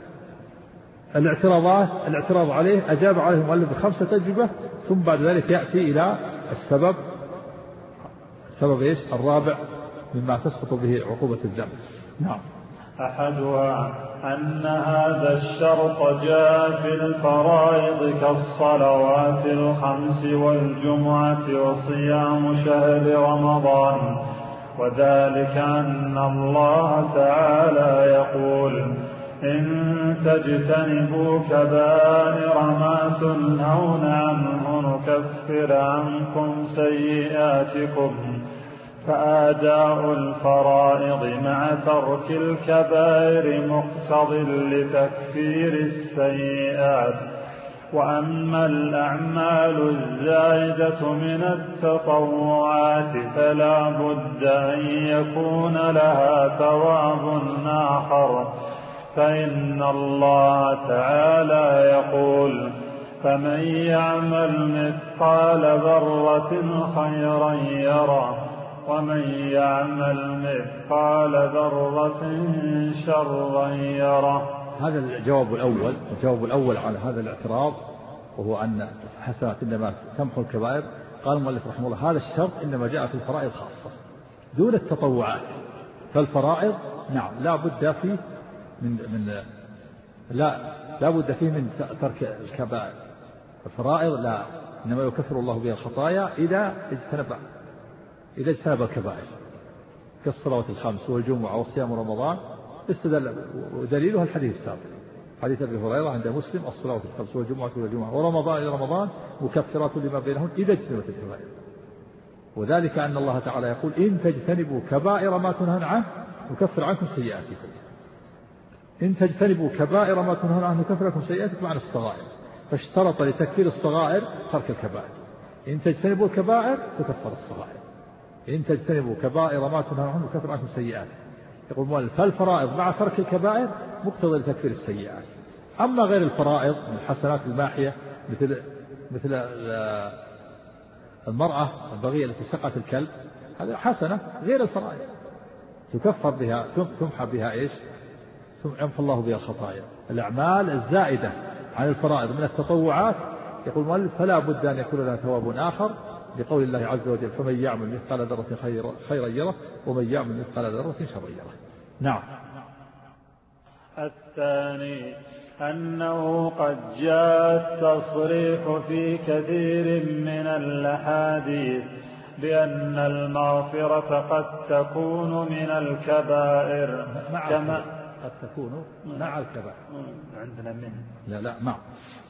الاعتراضات الاعتراض عليه أجاب عليه المؤلف بخمسة أجوبة ثم بعد ذلك يأتي إلى السبب السبب إيش الرابع مما تسقط به عقوبة الذنب. نعم أحدها أن هذا الشرط جاء في الفرائض كالصلوات الخمس والجمعة وصيام شهر رمضان، وذلك أن الله تعالى يقول إن تجتنبوا كبائر ما تنهون عنه نكفر عنكم سيئاتكم. فآداء الفرائض مع ترك الكبائر مقتض لتكفير السيئات. وأما الأعمال الزائدة من التطوعات فلا بد أن يكون لها ثواب آخر، فإن الله تعالى يقول فمن يعمل مثقال ذرة خيرا يره ومن يعمل مثقال ذرة شرا يره. هذا الجواب الأول. الجواب الأول على هذا الاعتراض وهو أن الحسنات إنما تمحو الكبائر. قال المؤلف رحمه الله هذا الشرط إنما جاء في الفرائض خاصة دون التطوعات. فالفرائض نعم لا بد فيه من من لا لا بد فيه من ترك الكبائر. الفرائض لا إنما يكفر الله بها الخطايا إذا اجتنب إذا اجتنب الكبائر كالصلوات الخمس والجمعة والصيام رمضان. استدل ودليلها الحديث السابق حديث أبي هريرة عند مسلم الصلوات الخمس والجمعة والجمعة ورمضان إلى رمضان مكفرات لما بينهن إذا اجتنبت الكبائر. وذلك أن الله تعالى يقول إن تجتنبوا كبائر ما تنهون عنه نكفر عنكم سيئاتكم. إن تجتنبوا كبائر ما تنهون عنه نكفر عنكم سيئاتكم عن الصغائر، فاشترط لتكفير الصغائر ترك الكبائر. إن تجتنبوا الكبائر تكفر الصغائر، إن تجتنبوا كبائر ما تنهون عنه نكفر عنكم سيئات. يقول المؤلف فالفرائض مع ترك الكبائر مقتضى لتكفير السيئات. أما غير الفرائض من الحسنات الماحية مثل مثل المرأة البغية التي سقت الكلب هذا حسنة غير الفرائض تكفر بها تمحى بها إيش يمحو الله بها الخطايا. الأعمال الزائدة عن الفرائض من التطوعات يقول المؤلف فلا بد أن يكون لها ثواب آخر لقول الله عز وجل فمن يعمل مثقال ذرة خيرا يره ومن يعمل مثقال ذرة شرا يره. نعم. الثاني أنه قد جاء التصريح في كثير من الأحاديث بأن المغفرة قد تكون من الكبائر كما قد تكون مع الكبائر عندنا منه لا لا مع.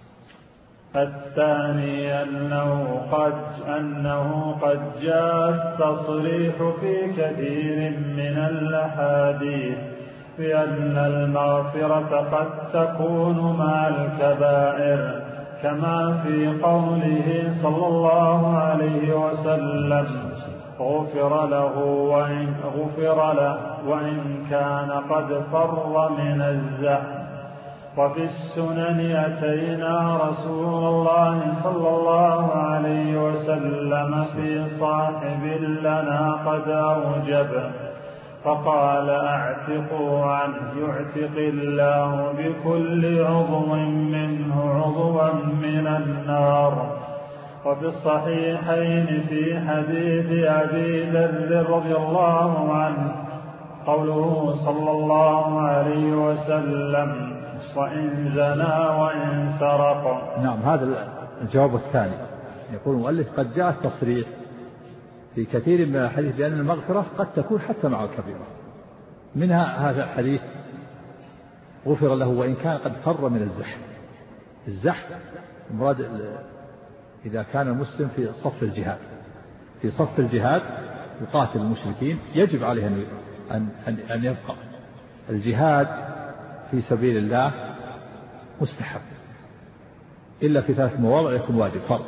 الثاني أنه قد أنه قد جاء التصريح في كثير من الأحاديث بأن المغفرة قد تكون مع الكبائر كما في قوله صلى الله عليه وسلم غفر له وإن غفر له وإن كان قد فر من الزحف وفي السنن أتينا رسول الله صلى الله عليه وسلم في صاحب لنا قد أوجب فقال اعتقوا عنه يعتق الله بكل عضو منه عضوا من النار. وفي الصحيحين في حديث أبي ذر رضي الله عنه قوله صلى الله عليه وسلم وإن زنى وإن سرق. نعم، هذا الجواب الثاني. يقول المؤلف قد جاء التصريح في كثير من الحديث بأن المغفرة قد تكون حتى مع الكبيرة. منها هذا الحديث غفر له وإن كان قد فر من الزحف. الزحف مراد إذا كان المسلم في صف الجهاد في صف الجهاد يقاتل المشركين يجب عليه أن أن أن يبقى. الجهاد في سبيل الله مستحب إلا في ثلاث مواضع يكون واجب فرض.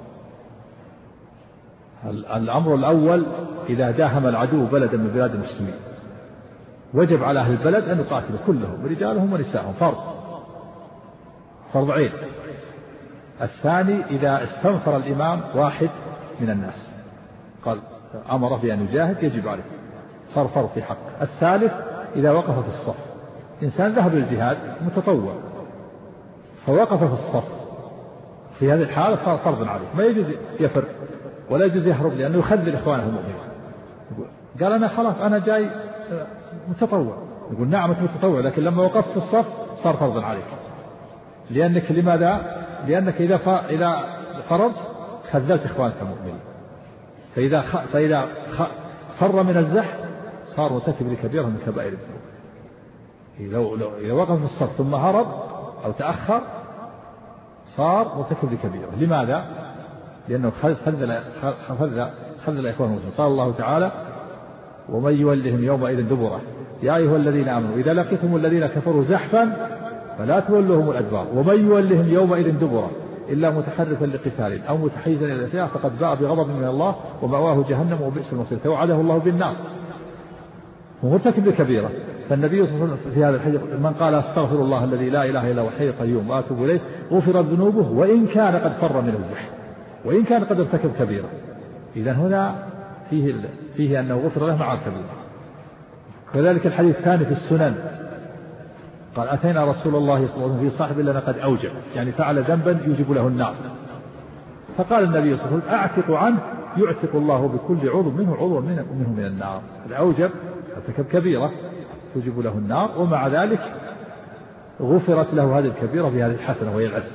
الأمر الأول إذا داهم العدو بلدا من بلاد المسلمين وجب على أهل البلد أن يقاتلوا كلهم رجالهم ونساءهم فرض فرض عين. الثاني إذا استنفر الإمام واحد من الناس قال أمره بأن يجاهد يجب عليه صار فرض في حقه. الثالث إذا وقف في الصف إنسان ذهب للجهاد متطوع فوقف في الصف في هذه الحالة صار فرضا عليه ما يجوز يفر ولا يجوز يهرب لأنه يخذل إخوانه المؤمنين. قال أنا خلاص أنا جاي متطوع. يقول نعم أنت متطوع لكن لما وقفت في الصف صار فرضا عليك لأنك لماذا؟ لأنك إذا إذا فرض خذلت إخوانك المؤمنين. فإذا خ... فإذا خ... فر من الزحف صار مرتكب لكبيرة من كبائر الذنوب. لو لو إذا وقف في الصف ثم هرب أو تأخر صار مرتكب لكبيرة. لماذا؟ لأنه خذل خذل خذل إخوانه المسلمين. قال الله تعالى ومن يولهم يومئذ دبره يا أيها الذين آمنوا إذا لقيتم الذين كفروا زحفا فلا تولوهم الأدبار ومن يولهم يومئذ دبره إلا متحرفا لقتال أو متحيزا إلى السلاح فقد باء بغضب من الله ومأواه جهنم وبئس المصير توعده الله بالنار ومرتكب لكبيرة. فالنبي صلى الله عليه وسلم في هذا الحديث من قال استغفر الله الذي لا إله إلا هو الحي القيوم وأتوب إليه غفرت ذنوبه وإن كان قد فر من الزحف وإن كان قد ارتكب كبيرة. إذن هنا فيه فيه أنه غفر له مع الكبيرة. كذلك الحديث الثاني في السنن قال أتينا رسول الله صلى الله عليه وسلم في صاحب لنا قد أوجب يعني فعل ذنبا يوجب له النار فقال النبي صلى الله عليه وسلم أعتق عنه يعتق الله بكل عضو منه عضو منه, منه من النار. الأوجب ارتكب كبيرة توجب له النار ومع ذلك غفرت له هذه الكبيرة بهذه الحسنة وهي العدل.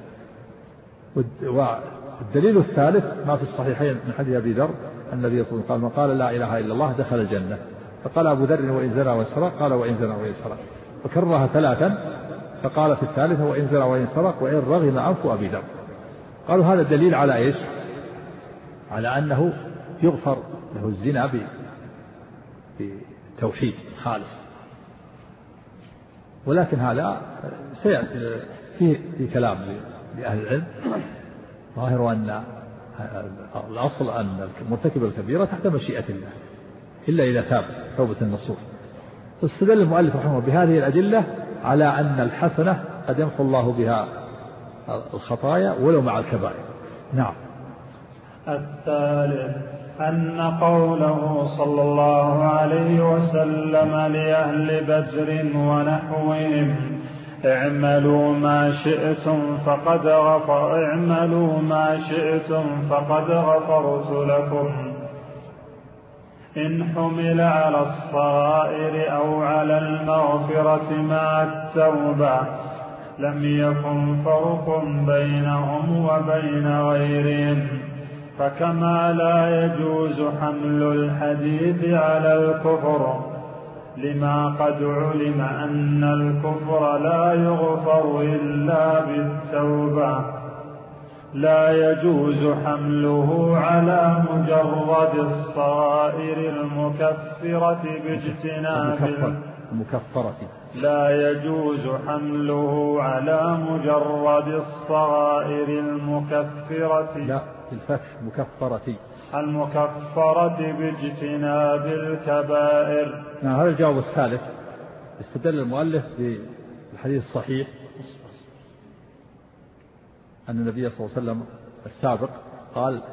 والدليل الثالث ما في الصحيحين من حديث أبي ذر النبي صلى الله عليه وسلم قال من قال لا إله إلا الله دخل الجنة. فقال أبو ذر وإن زنى وإن سرق قال وإن زنى وإن سرق وكررها ثلاثا فقال في الثالثة وإن زنى وإن سرق وإن رغم أنف أبي ذر. قالوا هذا الدليل على إيش؟ على أنه يغفر له الزنا بتوحيد خالص. ولكن هذا سيأتي فيه في كلام لأهل العلم ظاهر أن الأصل أن مرتكب الكبيرة تحت مشيئة الله إلا إذا تاب توبة النصوح. استدل المؤلف رحمه بهذه الأدلة على أن الحسنة قد يمحو الله بها الخطايا ولو مع الكبائر. نعم. الثالث أن قوله صلى الله عليه وسلم لأهل بدر ونحوهم اعملوا ما شئتم فقد غفر اعملوا ما شئتم فقد غفرت لكم إن حمل على الصغائر أو على المغفرة مع التوبة لم يكن فرق بينهم وبين غيرهم. فكما لا يجوز حمل الحديث على الكفر لما قد علم أن الكفر لا يغفر إلا بالتوبة لا يجوز حمله على مجرد الصغائر المكفرة باجتناب المكفرة لا يجوز حمله على مجرد الصغائر المكفرة لا الفتح مكفرة المكفرة باجتناب الكبائر. نعم. هذا الجواب الثالث. استدل المؤلف الحديث الصحيح أن النبي صلى الله عليه وسلم السابق قال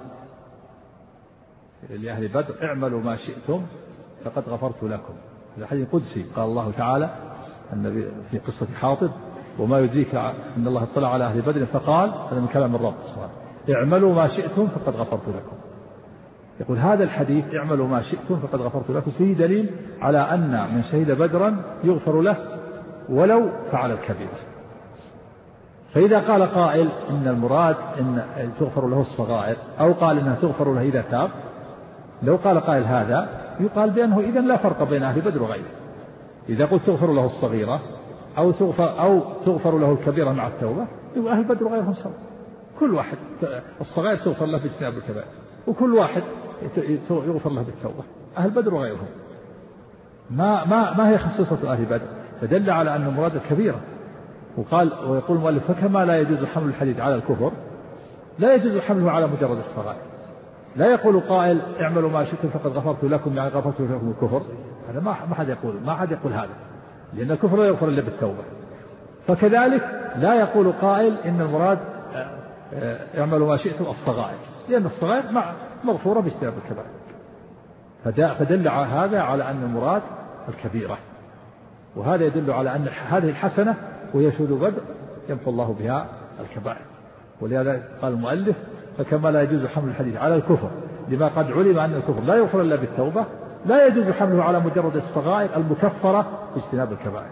لأهل بدر اعملوا ما شئتم فقد غفرت لكم. هذا حديث قدسي قال الله تعالى النبي في قصة حاطب وما يدريك أن الله اطلع على أهل بدر فقال هذا من كلام الرب اعملوا ما شئتم فقد غفرت لكم. يقول هذا الحديث اعملوا ما شئتم فقد غفرت لكم فيه دليل على أن من شهد بدرا يغفر له ولو فعل الكبيرة. فإذا قال قائل إن المراد إن تغفر له الصغائر أو قال إنها تغفر له إذا تاب، لو قال قائل هذا يقال بأنه إذن لا فرق بين أهل بدر وغيره. إذا قلت تغفر له الصغيرة أو تغفر, أو تغفر له الكبيرة مع التوبة يبقى أهل بدر وغيرهم سواء. كل واحد الصغائر تغفر له باجتناب الكبائر وكل واحد يغفر له بالتوبة، أهل بدر وغيرهم. ما ما ما هي خصيصة أهل بدر، فدل على أن المراد الكبيرة. وقال ويقول المؤلف فكما لا يجوز حمل الحديث على الكفر لا يجوز حمله على مجرد الصغائر. لا يقول قائل اعملوا ما شئتم فقد غفرت لكم يعني غفرت لكم الكفر، هذا ما ما حد يقول ما حد يقول هذا، لأن الكفر لا يغفر إلا بالتوبة. فكذلك لا يقول قائل إن المراد اعملوا ما شئتم الصغائر، لأن الصغائر مغفورة باجتناب الكبائر. فدل هذا على أن المراد الكبيرة، وهذا يدل على أن هذه الحسنة وهي شهود بدر يمحو الله بها الكبائر. ولهذا قال المؤلف فكما لا يجوز حمل الحديث على الكفر لما قد علم أن الكفر لا يغفر إلا بالتوبة لا يجوز حمله على مجرد الصغائر المكفرة باجتناب الكبائر.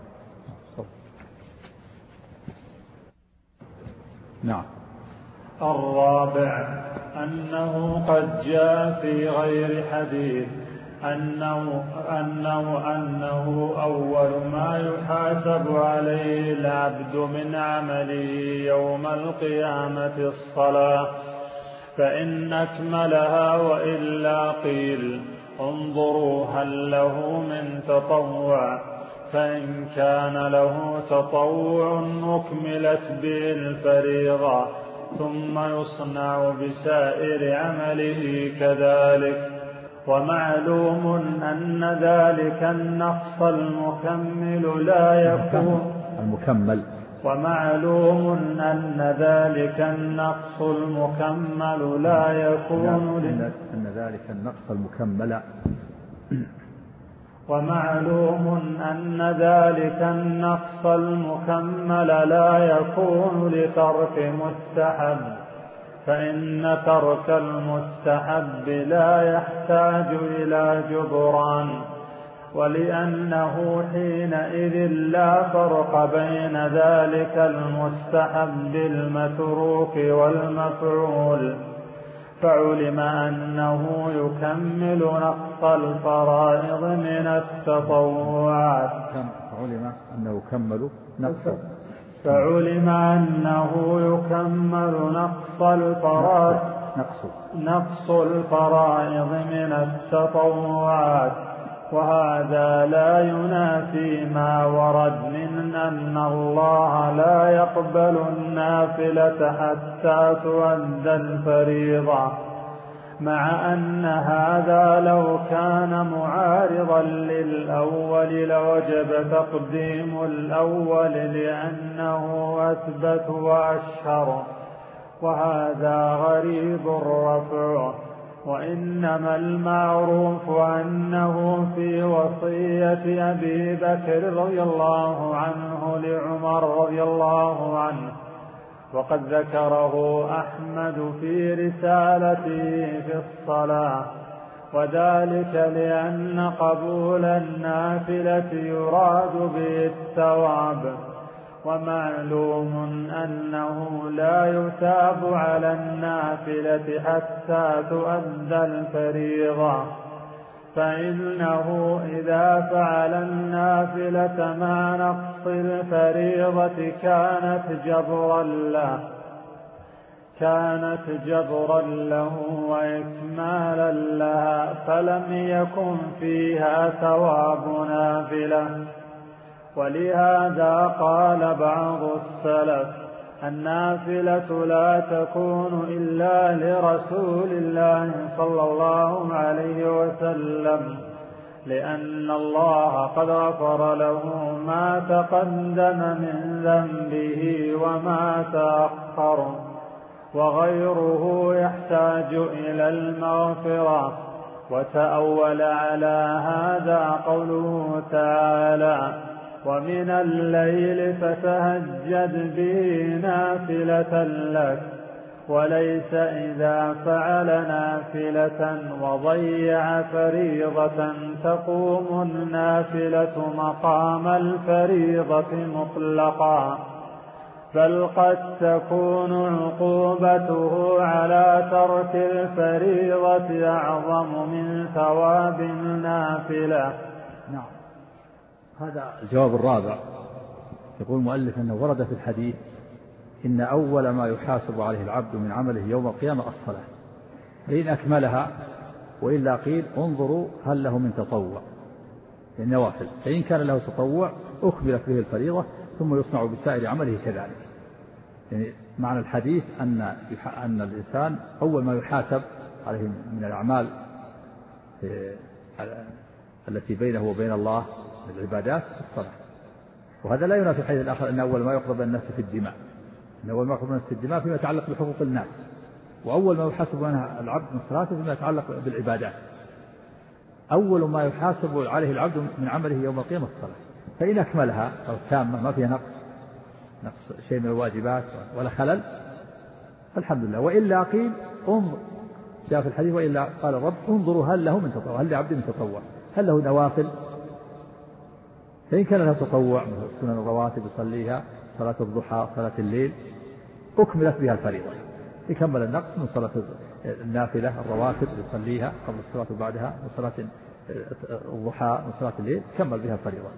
نعم. الرابع أنه قد جاء في غير حديث أنه, أنه, أنه أول ما يحاسب عليه العبد من عمله يوم القيامة الصلاة، فإن أكملها وإلا قيل انظروا هل له من تطوع، فإن كان له تطوع أكملت به الفريضة ثم يصنع بسائر عمله كذلك. ومعلوم أن ذلك النقص المكمل لا يكون المكمل ومعلوم أن ذلك النقص المكمل لا يكون أن ذلك النقص المكمل ومعلوم أن ذلك النقص المكمل لا يكون لترك مستحب، فإن ترك المستحب لا يحتاج إلى جبران، ولأنه حينئذ لا فرق بين ذلك المستحب المتروك والمفعول، فعلم أنه يكمل نقص الفرائض من التطوعات فعلم أنه يكمل نقص فعلم أنه يكمل نقص الفرائض نقص الفرائض من التطوعات. وهذا لا ينافي ما ورد من أن الله لا يقبل النافلة حتى تؤدى الفريضة، مع أن هذا لو كان معارضا للأول لوجب تقديم الأول لأنه أثبت وأشهر، وهذا غريب الرفع. وإنما المعروف أنه في وصية أبي بكر رضي الله عنه لعمر رضي الله عنه، وقد ذكره أحمد في رسالته في الصلاة، وذلك لأن قبول النافلة يراد به الثواب، ومعلوم أنه لا يثاب على النافلة حتى تؤدى الفريضة، فإنه إذا فعل النافلة مع نقص الفريضة كانت جبرا له كانت جبرا له وإكمالا لها، فلم يكن فيها ثواب نافلة. ولهذا قال بعض السلف النافلة لا تكون إلا لرسول الله صلى الله عليه وسلم، لأن الله قد غفر له ما تقدم من ذنبه وما تأخر، وغيره يحتاج إلى المغفرة. وتأول على هذا قوله تعالى: ومن الليل فتهجد به نافلة لك، وليس إذا فعل نافلة وضيع فريضة تقوم النافلة مقام الفريضة مطلقا، بل قد تكون عقوبته على ترك الفريضة أعظم من ثواب النافلة. نعم. هذا الجواب الرابع. يقول المؤلف أنه ورد في الحديث: إن أول ما يحاسب عليه العبد من عمله يوم القيامة الصلاة، فإن أكملها وإلا قيل انظروا هل له من تطوع، النوافل، فإن كان له تطوع أكملت به الفريضة ثم يصنع بسائر عمله كذلك. يعني معنى الحديث أن أن الإنسان أول ما يحاسب عليه من الأعمال التي بينه وبين الله من العبادات الصلاة. وهذا لا ينافي الحديث الآخر أن أول ما يقرب الناس في الدماء، أن أول ما يقرب الناس في الدماء فيما يتعلق بحقوق الناس، وأول ما يحاسب عنها العبد من صلاته فيما يتعلق بالعبادات. أول ما يحاسب عليه العبد من عمله يوم القيامة الصلاة، فإن أكملها أو تامة ما فيها نقص نقص شيء من الواجبات ولا خلل فالحمد لله، وإلا قيل انظر، جاء في الحديث: وإلا قال الرب انظروا هل له من تطوع، هل لعبد من تطوع، هل له نوافل. فإن كان له تطوع من السنن الرواتب يصليها، صلاة الضحى، صلاة الليل، أكملت بها الفريضة، يكمل النقص من صلاة النافلة الرواتب يصليها قبل الصلاة وبعدها، وصلاة الضحى وصلاة الليل كمل بها الفريضة.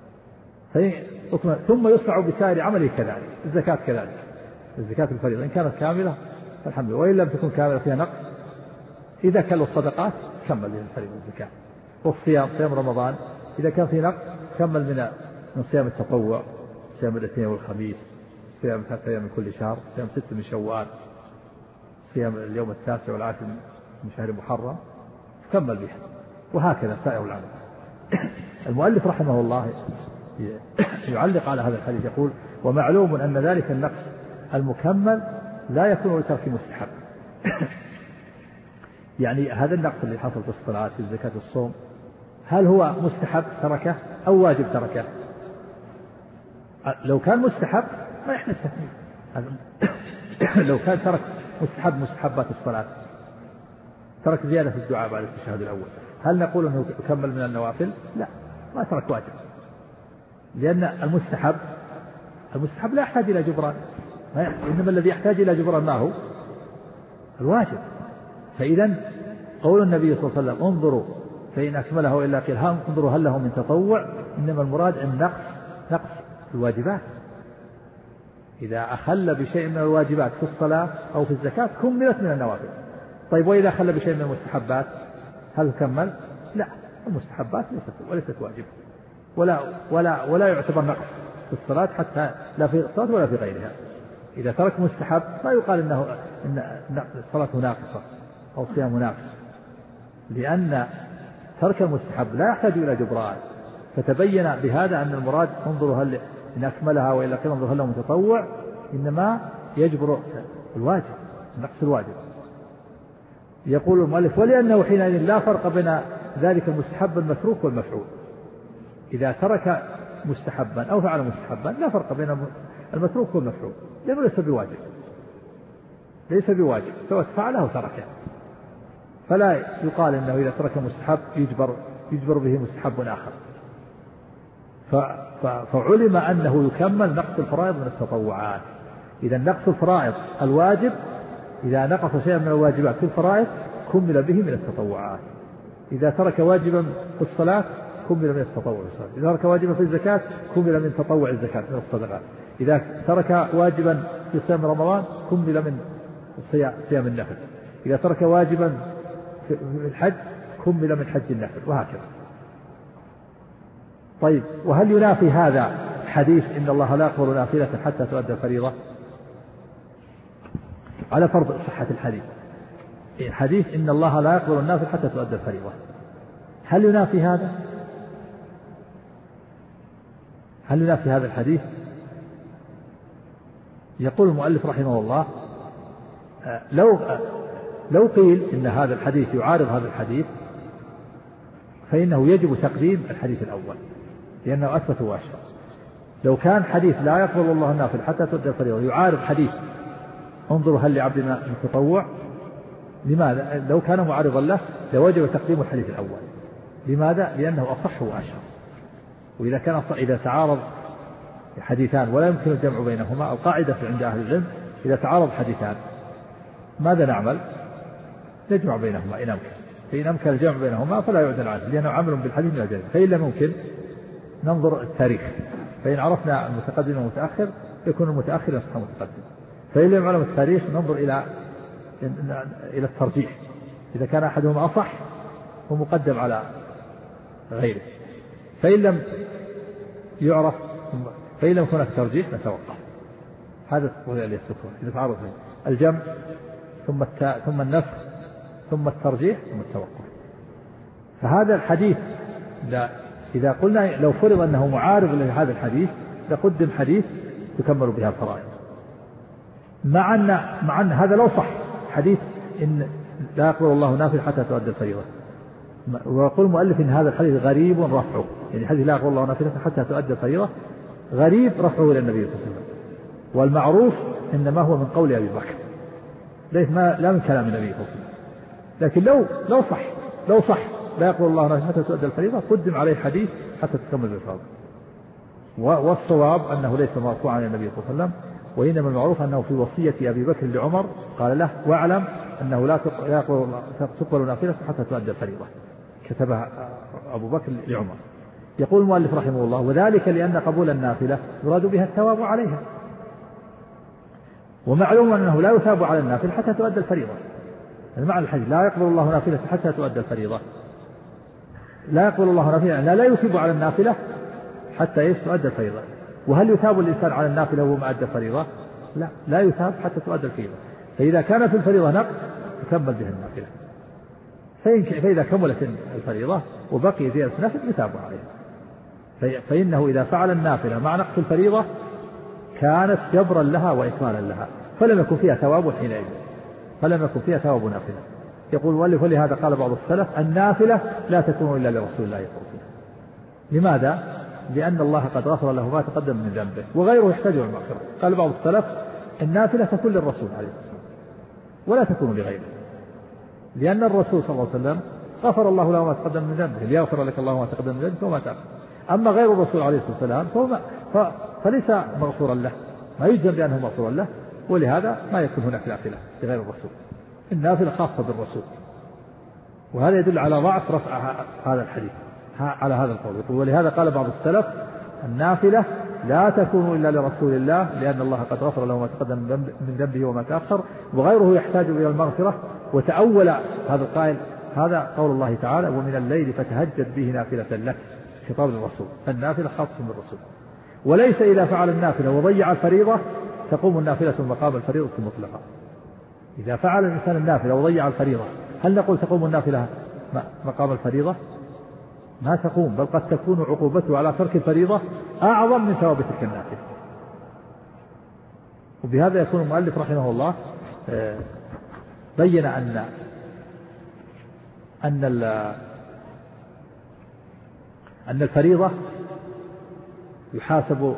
ثم يصنع بسائر عمله كذلك. الزكاة كذلك، الزكاة الفريضة إن كانت كاملة فالحمد لله، وإن لم تكن كاملة فيها نقص إذا كانوا الصدقات كمل بها الفريضة الزكاة. والصيام، صيام رمضان إذا كان فيه نقص كمل من من صيام التطوع، صيام الاثنين والخميس، صيام ثلاثة أيام من كل شهر، صيام ستة من شوال، صيام اليوم التاسع والعاشر من شهر محرم كمل بها، وهكذا سائر العمل. المؤلف رحمه الله يعلق على هذا الحديث يقول: ومعلوم أن ذلك النقص المكمل لا يكون لترك مستحب. يعني هذا النقص اللي حصل في الصلاة، في الزكاة، في الصوم، هل هو مستحب تركه أو واجب تركه؟ لو كان مستحب ما يحتاج تكميل. لو كان ترك مستحب مستحبات الصلاة، ترك زيادة الدعاء بعد التشهد الأول، هل نقول أنه يكمل من النوافل؟ لا، ما ترك واجب، لأن المستحب المستحب لا يحتاج إلى جبران، إنما الذي يحتاج إلى جبران ما هو؟ الواجب. فإذا قول النبي صلى الله عليه وسلم: انظروا فإن أكمله إلا قيل انظروا هل له من تطوع، إنما المراد النقص، نقص الواجبات. إذا أخل بشيء من الواجبات في الصلاة أو في الزكاة كملت من النوافل. طيب وإذا أخل بشيء من المستحبات هل كمل؟ لا، المستحبات ليست وليست واجبة، ولا ولا ولا يعتبر نقص في الصلاة، حتى لا في الصلاة ولا في غيرها. إذا ترك مستحب ما يقال إنه إن صلاته ناقصة أو صيامه ناقص، لأن ترك المستحب لا يحتاج إلى جبران. فتبين بهذا أن المراد انظروا هل إن أكملها وإلا قيل انظروا هل له متطوع، إنما يجبر الواجب، نقص الواجب. يقول المؤلف: ولأنه حينئذ لا فرق بين ذلك المستحب المتروك والمفعول. إذا ترك مستحبا أو فعل مستحبا لا فرق بين المتروك والمفعول، لأنه ليس بواجب، ليس بواجب سواء فعله أو تركه. فلا يقال إنه إذا ترك مستحب يجبر يجبر به مستحب آخر. فعلم أنه يكمل نقص الفرائض من التطوعات. إذا نقص الفرائض الواجب، إذا نقص شيئا من الواجبات في الفرائض كمل به من التطوعات. إذا ترك واجبا في الصلاة كمل من التطوع في الصلاة. إذا ترك واجبا في الزكاة كمل من تطوع الزكاة من الصدقات. إذا ترك واجبا في صيام رمضان كمل من صيام النفل. إذا ترك واجبا في الحج كمل من حج النفل، وهكذا. طيب، وهل ينافي هذا حديث إن الله لا يقبل نافلة حتى تؤدى الفريضة؟ على فرض صحة الحديث، حديث إن الله لا يقبل النافلة حتى تؤدى الفريضة، هل ينافي هذا؟ هل ينافي هذا الحديث؟ يقول المؤلف رحمه الله لو لو قيل إن هذا الحديث يعارض هذا الحديث فإنه يجب تقديم الحديث الأول لأنه أثبت وأشهر. لو كان حديث لا يقبل الله النافل حتى تؤدى الفريضة يعارض حديث انظروا هل لعبدنا من تطوع، لماذا؟ لو كان معارضا له لوجب تقديم الحديث الأول. لماذا؟ لأنه أصح وأشهر. وإذا كان إذا تعارض حديثان ولا يمكن الجمع بينهما، القاعدة عند أهل العلم إذا تعارض حديثان ماذا نعمل؟ نجمع بينهما إن أمكن، فإن أمكن الجمع بينهما فلا يعدل عنه لأنه عمل بالحديث من الجمع. فإن لم يمكن ننظر التاريخ، فإن عرفنا المتقدم والمتأخر يكون المتأخر يصح المتقدم، فإن لم يعلم التاريخ ننظر إلى إلى الترجيح، إذا كان أحدهما أصح ومقدم على غيره، فإن لم يعرف فإن لم يكن هناك ترجيح نتوقف. هذا اللي السكون إذا تعرض الجمع ثم الت... ثم النسخ ثم الترجيح ثم التوقف. فهذا الحديث إذا قلنا لو فرض أنه معارض لهذا الحديث لقدم حديث تكمل بها الفرائض، مع أن مع أن هذا لو صح حديث إن لا يقبل الله نافل حتى تؤدى الفريضة، ويقول المؤلف إن هذا الحديث غريب رفعه، يعني حديث لا يقبل الله نافل حتى تؤدى الفريضة غريب رفعه إلى النبي صلى الله عليه وسلم، والمعروف إنما هو من قول أبي بكر ليس ما لا من كلام النبي صلى الله عليه وسلم. لكن لو لو صح لو صح لا يقبل الله نافل حتى تؤدى الفريضة قدم عليه حديث حتى تكمل الفريضة. والصواب أنه ليس مرفوعا عن النبي صلى الله عليه وسلم، وإنما المعروف أنه في وصية أبي بكر لعمر قال له واعلم أنه لا تقبل نافلة حتى تؤدى الفريضة، كتبها أبو بكر لعمر. يقول المؤلف رحمه الله وذلك لأن قبول النافلة يراد بها الثواب عليها، ومعلوم أنه لا يثاب على النافلة حتى تؤدى الفريضة. المعنى الحديث لا يقبل الله نافلة حتى تؤدى الفريضة، لا يقبل الله نافلة لا, لا يثيب على النافلة حتى تؤدى الفريضة. وهل يثاب الإنسان على النافلة وهو ما أدى الفريضة؟ لا لا يثاب حتى تؤدى الفريضة. فإذا كان في الفريضة نقص تكمل بها النافلة، فإذا كملت الفريضة وبقي زيادة النافلة يثاب عليها. فإنه إذا فعل النافلة مع نقص الفريضة كانت جبرا لها وإكمالا لها، فلم يكن فيها ثواب حينئذ، فلم يكن فيها ثواب نافلة. يقول المؤلف ولهذا قال بعض السلف النافلة لا تكون إلا لرسول الله صلى الله عليه وسلم. لماذا؟ لأن الله قد غفر له ما تقدم من ذنبه وغيره يحتاج إلى المغفرة. قال بعض السلف النافلة تكون للرسول عليه الصلاة والسلام ولا تكون لغيره، لأن الرسول صلى الله عليه وسلم غفر الله له ما تقدم من ذنبه، ليغفر لك الله ما تقدم من ذنبك وما تأخر. أما غير الرسول عليه الصلاة والسلام فهو ف... فليس مغفورا له، ما يجزم بأنه مغفورا له، ولهذا ما يكون هناك نافلة لغير الرسول، النافلة خاصة بالرسول. وهذا يدل على ضعف رفع هذا الحديث على هذا القول. ولهذا قال بعض السلف النافلة لا تكون إلا لرسول الله لأن الله قد غفر له ما تقدم من ذنبه وما تأخر وغيره يحتاج إلى المغفرة. وتأول هذا القائل هذا قول الله تعالى ومن الليل فتهجد به نافلة لك، خطاب للرسول، النافلة خاصة بالرسول. وليس إذا فعل النافلة وضيع الفريضة تقوم النافلة مقام الفريضة مطلقا. إذا فعل الإنسان النافلة وضيع الفريضة هل نقول تقوم النافلة مقام الفريضة؟ ما تقوم، بل قد تكون عقوبته على ترك الفريضة أعظم من ثواب تلك النافلة. وبهذا يكون المؤلف رحمه الله بين أن أن أن الفريضة يحاسب،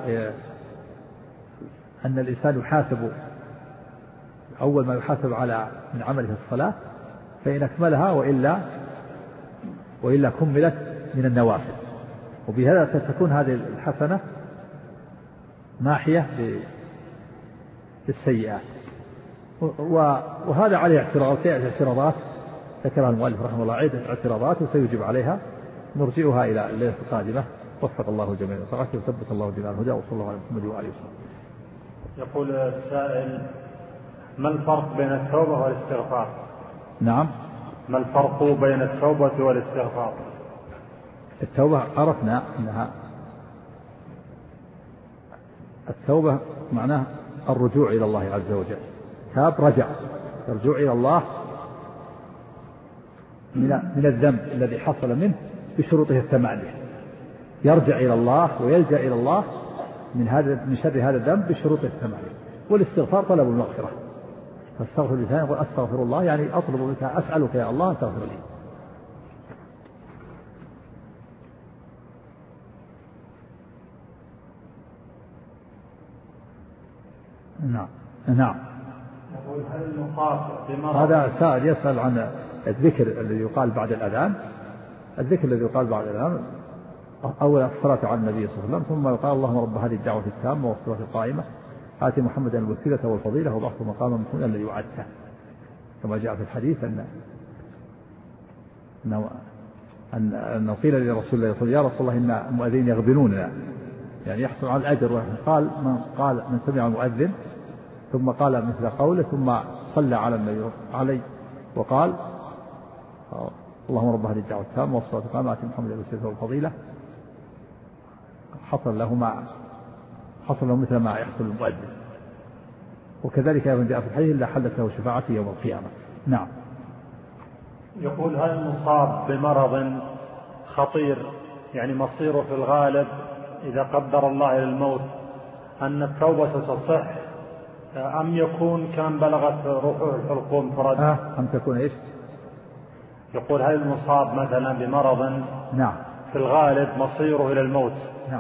أن الإنسان يحاسب أول ما يحاسب على من عمله الصلاة، فإن أكملها وإلا وإلا كملت من النوافل. وبهذا تكون هذه الحسنة ماحية للسيئات. وهذا عليه اعتراضات اعتراضات ذكرها المؤلف رحمه الله، عدة اعتراضات وسيجب عليها، نرجئها إلى الليلة القادمة. وفق الله جميعا وفقه وثبت الله جميعا الهدى، وصلى الله على محمد وآله وسلم. يقول السائل ما الفرق بين التوبة والاستغفار؟ نعم، ما الفرق بين التوبة والاستغفار؟ التوبة عرفنا أنها التوبة معناه الرجوع إلى الله عز وجل، تاب رجع، الرجوع إلى الله من من الذنب الذي حصل منه بشروطه الثمانية، يرجع إلى الله ويلجأ إلى الله من هذا من شر هذا الذنب بشروط الثمانية. والاستغفار طلب المغفرة، فاستغفر لسانه يقول أستغفر الله يعني أطلب منك أسألك يا الله أن تغفر لي. نعم نعم. هذا سائل يسأل عن الذكر الذي يقال بعد الأذان. الذكر الذي يقال بعد الأذان أول الصلاة على النبي صلى الله عليه وسلم، ثم يقال اللهم رب هذه الدعوة التامة والصلاة القائمة آتي محمدا الوسيلة والفضيلة وبعث مقاما محمودا الذي وعدته، كما جاء في الحديث أن أنه أن قيل لرسول الله يقول يا رسول الله إن المؤذنين يغبنوننا، يعني يحصل على الأجر. قال من قال من سمع المؤذن ثم قال مثل قوله ثم صلى على النبي عليه وقال اللهم رب هذه الدعوة التامة والصلاة القائمة آتي محمدا الوسيلة والفضيلة، حصل له ما حصل له مثل ما يحصل المؤذن. وكذلك أيضا جاء في الحديث إلا حلت له شفاعته يوم القيامة. نعم. يقول هل المصاب بمرض خطير يعني مصيره في الغالب إذا قدر الله إلى الموت أن التوبة تصح أم يكون كان بلغت روحه الحلقوم فرد؟ آه أم تكون إيش؟ يقول هل المصاب مثلا بمرض نعم في الغالب مصيره إلى الموت نعم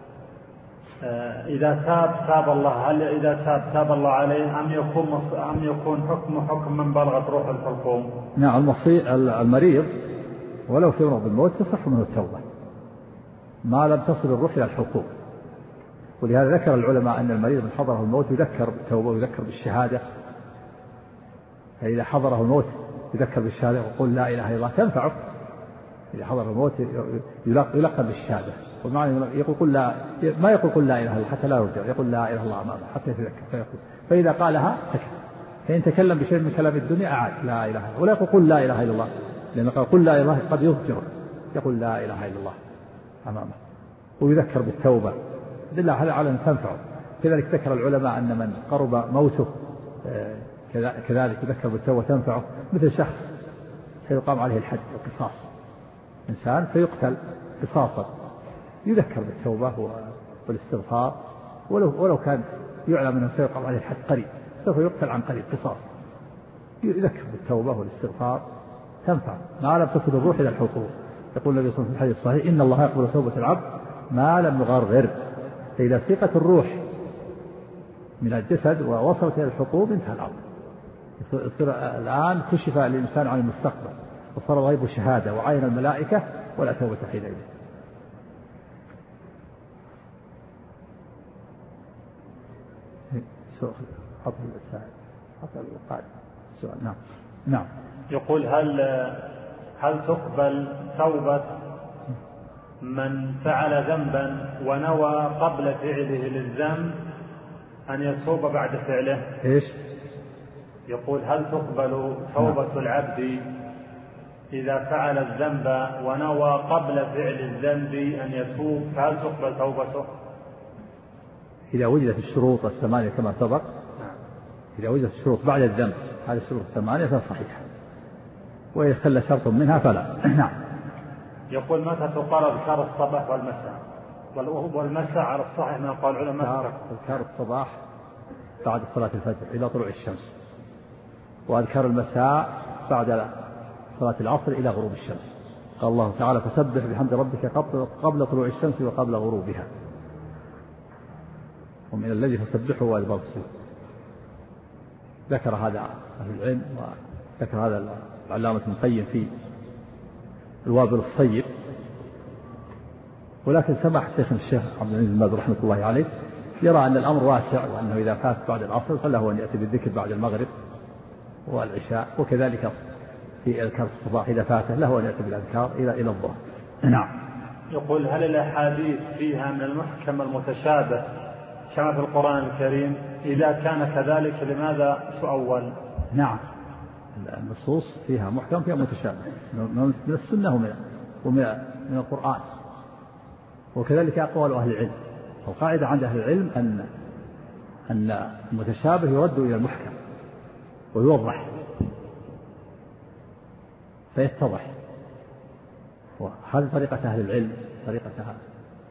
إذا تاب تاب الله، هل إذا تاب تاب الله عليه أم يكون أم يكون حكم حكم من بلغت روح الحلقوم؟ نعم المصير المريض ولو في مرض الموت تصح منه التوبة ما لم تصل الروح إلى الحلقوم. ولهذا ذكر العلماء أن المريض من حضره الموت يذكر بالتوبة ويذكر بالشهادة، فإذا حضره الموت يذكر بالشهادة ويقول لا إله إلا الله تنفعه. إذا حضر الموت يلقى بالشهادة، والمعنى يقول قل لا ما يقول قل لا إله إلا الله حتى لا يرجع، يقول لا إله إلا الله أمامه حتى يتذكر فيقول، فإذا قالها سكت. فإن تكلم بشيء من كلام الدنيا أعاد لا إله إلا الله، ولا يقول قل لا إله إلا الله، لأنه قال قل لا إله إلا الله قد يضجر، يقول لا إله إلا الله أمامه ويذكر بالتوبة دل هذا على أن تنفعه. كذلك ذكر العلماء أن من قرب موته كذلك يذكر بالتوبة تنفعه، مثل شخص سيقام عليه الحد القصاص، إنسان فيقتل قصاصا يذكر بالتوبة والاستغفار، ولو ولو كان يعلم أنه سيقام عليه الحد قريب سوف يقتل عن قريب قصاص، يذكر بالتوبة والاستغفار تنفع ما لم تصل الروح إلى الحقوق. يقول النبي صلى الله عليه وسلم في الحديث الصحيح إن الله يقبل توبة العبد ما لم يغرغر، فإذا سيقت الروح من الجسد ووصلت إلى الحقوق انتهى الأمر. يصير الآن كشف الإنسان عن المستقبل وصار الغيب شهادة وعين الملائكة ولا توبة حينئذ. حط السائل حط القائد السؤال. نعم نعم. يقول هل هل تقبل توبة من فعل ذنبا ونوى قبل فعله للذنب أن يتوب بعد فعله؟ إيش؟ يقول هل تقبل توبة نعم. العبد إذا فعل الذنب ونوى قبل فعل الذنب أن يتوب فهل تقبل توبته؟ إذا وجدت الشروط الثمانية كما سبق، إذا وجدت الشروط بعد الذنب هذه الشروط الثمانية فهي صحيحة، وإذا خلى شرط منها فلا. نعم. يقول متى تقال أذكار الصباح والمساء؟ والمساء على الصحيح من قال العلماء أذكار الصباح بعد صلاة الفجر إلى طلوع الشمس، وأذكار المساء بعد صلاة العصر إلى غروب الشمس. قال الله تعالى فسبح بحمد ربك قبل طلوع الشمس وقبل غروبها، ومن الذي فسبحه وأدبار السجود. ذكر هذا أهل العلم، وذكر هذا العلامة ابن القيم في الوابل الصيب. ولكن سمح شيخ الشيخ عبد العزيز بن باز رحمة الله عليه يرى أن الأمر واسع، وأنه إذا فات بعد العصر فله أن يأتي بالذكر بعد المغرب والعشاء، وكذلك في أذكار الصباح إذا فاته له أن يأتي بالأذكار إلى إلى الظهر. نعم. يقول هل الأحاديث فيها من المحكم المتشابه كما في القرآن الكريم؟ إذا كان كذلك لماذا تؤول؟ نعم النصوص فيها محكم فيها متشابه من السنة ومن من القرآن، وكذلك أقوال أهل العلم. القاعدة عند أهل العلم أن أن المتشابه يرد إلى المحكم ويوضح فيتضح، وهذه طريقة أهل العلم، طريقة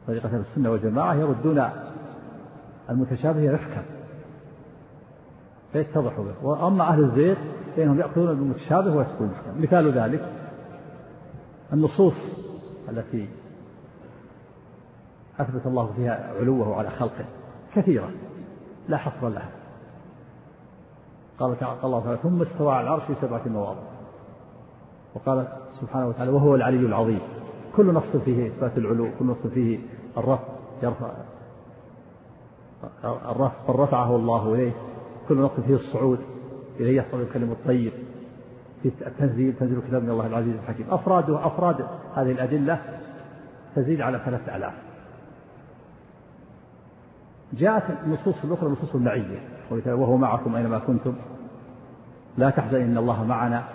طريقة السنة والجماعة يردون المتشابه رفقا فيتضحوا به، وأما أهل الزيغ فإنهم يأخذون بالمتشابه ويسكون المحكم. مثال ذلك النصوص التي أثبت الله فيها علوه على خلقه كثيرة لا حصر لها. قال الله تعالى ثم استوى على العرش في سبعة مواضع، وقال سبحانه وتعالى وهو العلي العظيم. كل نص فيه إثبات العلو، كل نص فيه الرفع يرفع الرفع رفعه الله إليه، كل نص فيه الصعود إليه يصعد الكلم الطيب، في التنزيل تنزيل كتاب من الله العزيز الحكيم. أفراد أفراد هذه الأدلة تزيد على ثلاثة آلاف. جاءت النصوص الأخرى نصوص المعية، وهو معكم أينما كنتم لا تحزن إن الله معنا.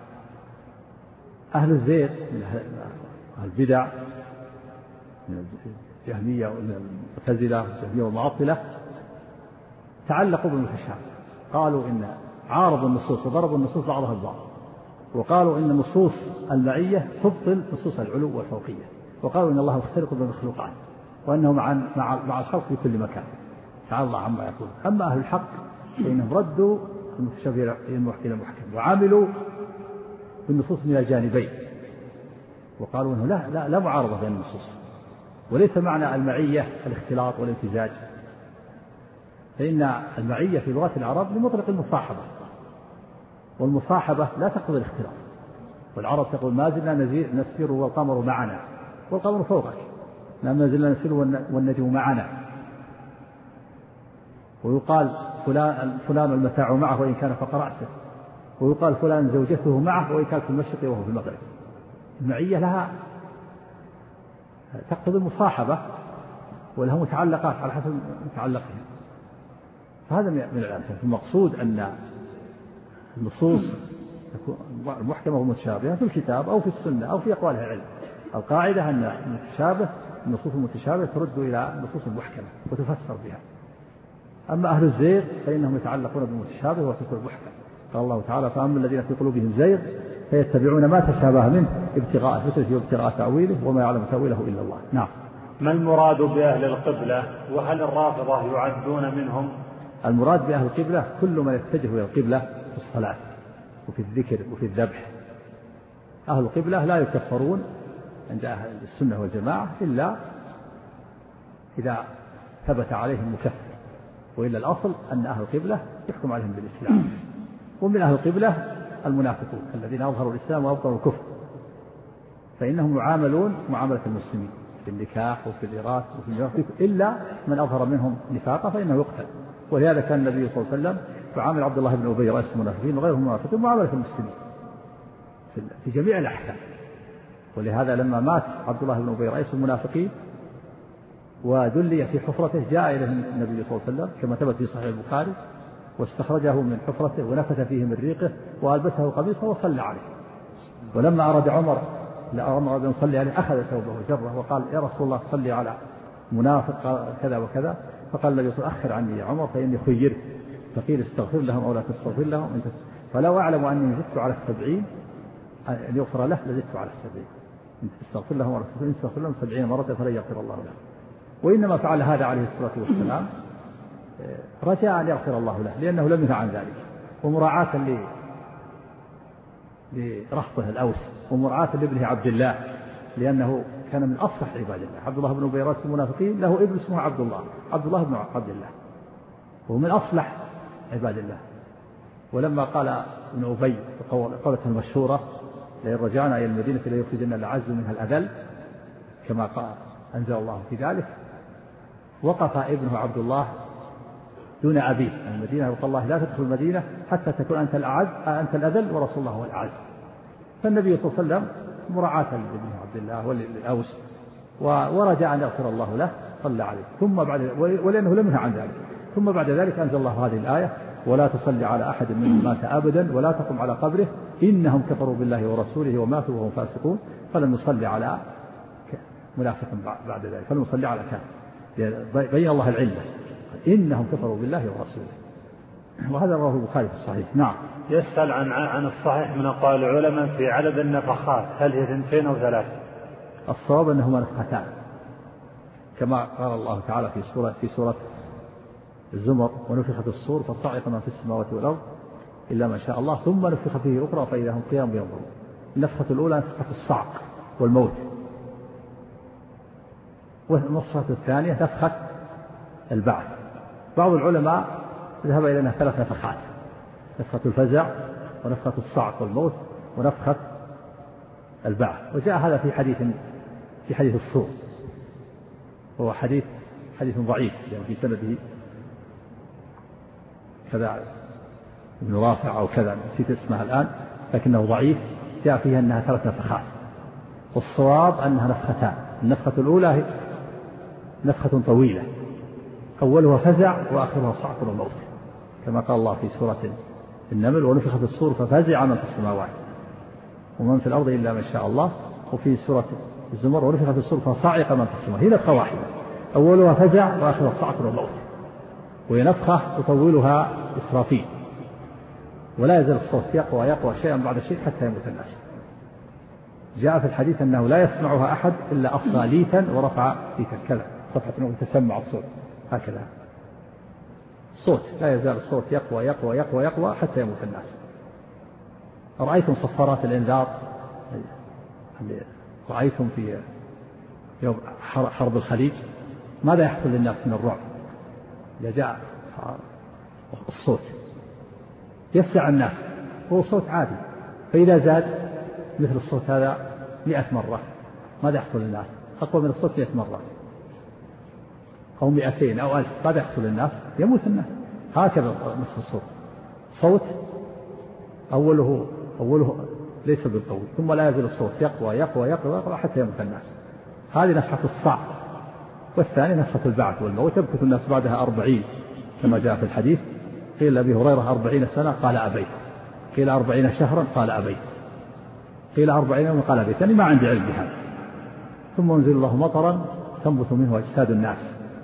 أهل الزيغ من أهل البدع من الجهمية والمعتزلة والجهمية والمعطلة تعلقوا بالمتشابه، قالوا إن عارضوا النصوص وضربوا النصوص بعضها البعض، وقالوا إن نصوص المعية تبطل نصوص العلو والفوقية، وقالوا إن الله مختلق بالمخلوقات وأنه مع مع الخلق في كل مكان، تعالى الله عما يقول. أما أهل الحق فإنهم ردوا المتشابه إلى المحكم وعملوا بالنصوص من الجانبين، وقالوا إنه لا لا لا معارضة بين النصوص، وليس معنى المعية الاختلاط والامتزاج، فإن المعية في لغة العرب لمطلق المصاحبة، والمصاحبة لا تقتضي الاختلاط، والعرب تقول ما زلنا نسير والقمر معنا والقمر فوقك، ما زلنا نسير والنجم معنا. ويقال فلان فلان المتاع معه وإن كان فوق رأسه، ويقال فلان زوجته معه وإن كان في المشرق وهو في المغرب. المعية لها تقتضي المصاحبة ولها متعلقات على حسب متعلقها. فهذا من الأمثلة. المقصود أن النصوص المحكمة والمتشابهة في الكتاب أو في السنة أو في أقوال العلم. القاعدة أن المتشابه النصوص المتشابهة ترد إلى النصوص المحكمة وتفسر بها. أما أهل الزيغ فإنهم يتعلقون بالمتشابه وترك المحكم. قال الله تعالى فأما الذين في قلوبهم زيغ فيتبعون ما تشابه منه ابتغاء فتنته وابتغاء تأويله وما يعلم تأويله إلا الله. نعم. ما المراد بأهل القبلة، وهل الرافضة يعدون منهم؟ المراد بأهل القبلة كل من يتجه إلى القبلة في الصلاة وفي الذكر وفي الذبح. أهل القبلة لا يكفرون عند أهل السنة والجماعة إلا إذا ثبت عليهم مكفر، وإلا الأصل أن أهل القبلة يحكم عليهم بالإسلام. ومن أهل القبلة المنافقون الذين أظهروا الإسلام وأبطلوا الكفر، فإنهم يعاملون معاملة المسلمين في النكاح وفي الإيراث وفي الميراث، إلا من أظهر منهم نفاقا فإنه يقتل. ولهذا كان النبي صلى الله عليه وسلم يعامل عبد الله بن أبي رئيس المنافقين وغيرهم منافقين معاملة المسلمين في جميع الأحكام. ولهذا لما مات عبد الله بن أبي رئيس المنافقين ودلي في حفرته جاء إليه النبي صلى الله عليه وسلم كما ثبت في صحيح البخاري واستخرجه من حفرته ونفث فيه من ريقه وألبسه قميصه وصلى عليه. ولما أراد عمر لأمر أن يصلي عليه أخذ ثوبه وجره وقال يا رسول الله صلي على منافق كذا وكذا، فقال النبي صلى الله عليه وسلم أخر عني يا عمر فإني خيرت، فقيل استغفر لهم أو لا تستغفر لهم، فلو أعلم أني زدت على السبعين أن يغفر له لزدت على السبعين، إن تستغفر لهم أو لا تستغفر لهم سبعين مرة فلن يغفر الله له. وإنما فعل هذا عليه الصلاة والسلام رجاء أن يغفر الله له لأنه لم ينهى عن ذلك، ومراعاة لرفضه الأوس، ومراعاة لابنه عبد الله لأنه كان من أصلح عباد الله. عبد الله بن أبي رئيس المنافقين له ابن اسمه عبد الله، عبد الله بن عبد الله، وهو من أصلح عباد الله. ولما قال ابن أبي قولته المشهورة لئن رجعنا إلى المدينة ليخرجن الأعز منها الأذل كما قال أنزل الله في ذلك، وقف ابنه عبد الله دون أبيه المدينة وقال الله لا تدخل المدينة حتى تكون أنت الأعز أنت الأذل ورسول الله هو الأعز. فالنبي صلى الله عليه وسلم مراعاة لابنه عبد الله والأوس ورجاء أن يغفر الله له صلى عليه، ثم بعد ولأنه لم ينهى عن ذلك، ثم بعد ذلك أنزل الله هذه الآية ولا تصلي على أحد منهم مات أبدا ولا تقم على قبره إنهم كفروا بالله ورسوله وماتوا وهم فاسقون فلن نصلي على منافق بعد ذلك، فلن نصلي على كافر. بين الله العلة إنهم كفروا بالله ورسوله، وهذا رواه البخاري في الصحيح. نعم. يسأل عن عن الصحيح من أقوال العلماء في عدد النفخات، هل هي اثنتين أو ثلاث؟ الصواب أنهما نفختان، كما قال الله تعالى في سورة في سورة الزمر: ونفخ في الصور فصعق من في السماوات والأرض إلا ما شاء الله ثم نفخ فيه أخرى فإذا هم قيام ينظرون. النفخة الأولى نفخة الصعق والموت، والنفخة الثانية نفخة البعث. بعض العلماء ذهب إلى أنها ثلاث نفخات: نفخة الفزع ونفخة الصعق والموت ونفخة البعث. وجاء هذا في حديث في حديث الصور، وهو حديث حديث ضعيف يعني في سنده كذا ابن رافع أو كذا، نسيت اسمها الآن، لكنه ضعيف. جاء فيها أنها ثلاث نفخات، والصواب أنها نفختان. النفخة الأولى نفخة طويلة أولها فزع وآخرها صعق وموت، كما قال الله في سورة النمل: ونفخ في الصور ففزع من في السماوات ومن في الأرض إلا ما شاء الله. وفي سورة الزمر: ونفخ في الصور فصعق من في السماوات. هي نفخة واحدة أولها فزع وآخرها صعق وموت، وهي نفخة يطولها إسرافيل، ولا يزال الصوت يقوى يقوى شيئا بعد شيء حتى يموت الناس. جاء في الحديث أنه لا يسمعها أحد إلا أصغى ليتا ورفع ليتا كذا، صفحة أنه تسمع الصوت هكذا. الصوت لا يزال الصوت يقوى يقوى يقوى يقوى حتى يموت الناس. رأيتم صفارات الإنذار اللي رأيتم في يوم حرب الخليج ماذا يحصل للناس من الرعب؟ إذا جاء الصوت يفزع الناس، هو صوت عادي، فإذا زاد مثل الصوت هذا مئة مرة ماذا يحصل للناس؟ أقوى من الصوت مئة مرة أو مئتين أو ألف، ماذا يحصل للناس؟ يموت الناس. هكذا مثل الصوت، صوت أوله أوله ليس بالقوي، ثم لا يزال الصوت يقوى يقوى يقوى يقوى حتى يموت الناس. هذه نفخة الصعق. والثاني نفخة البعث والموت، يمكث الناس بعدها أربعين كما جاء في الحديث. قيل لأبي هريرة أربعين سنة قال أبيت، قيل أربعين شهرا قال أبيت، قيل أربعين يوما قال أبيت، يعني ما عندي علم بهذا. ثم ينزل الله مطرا تنبت منه أجساد الناس،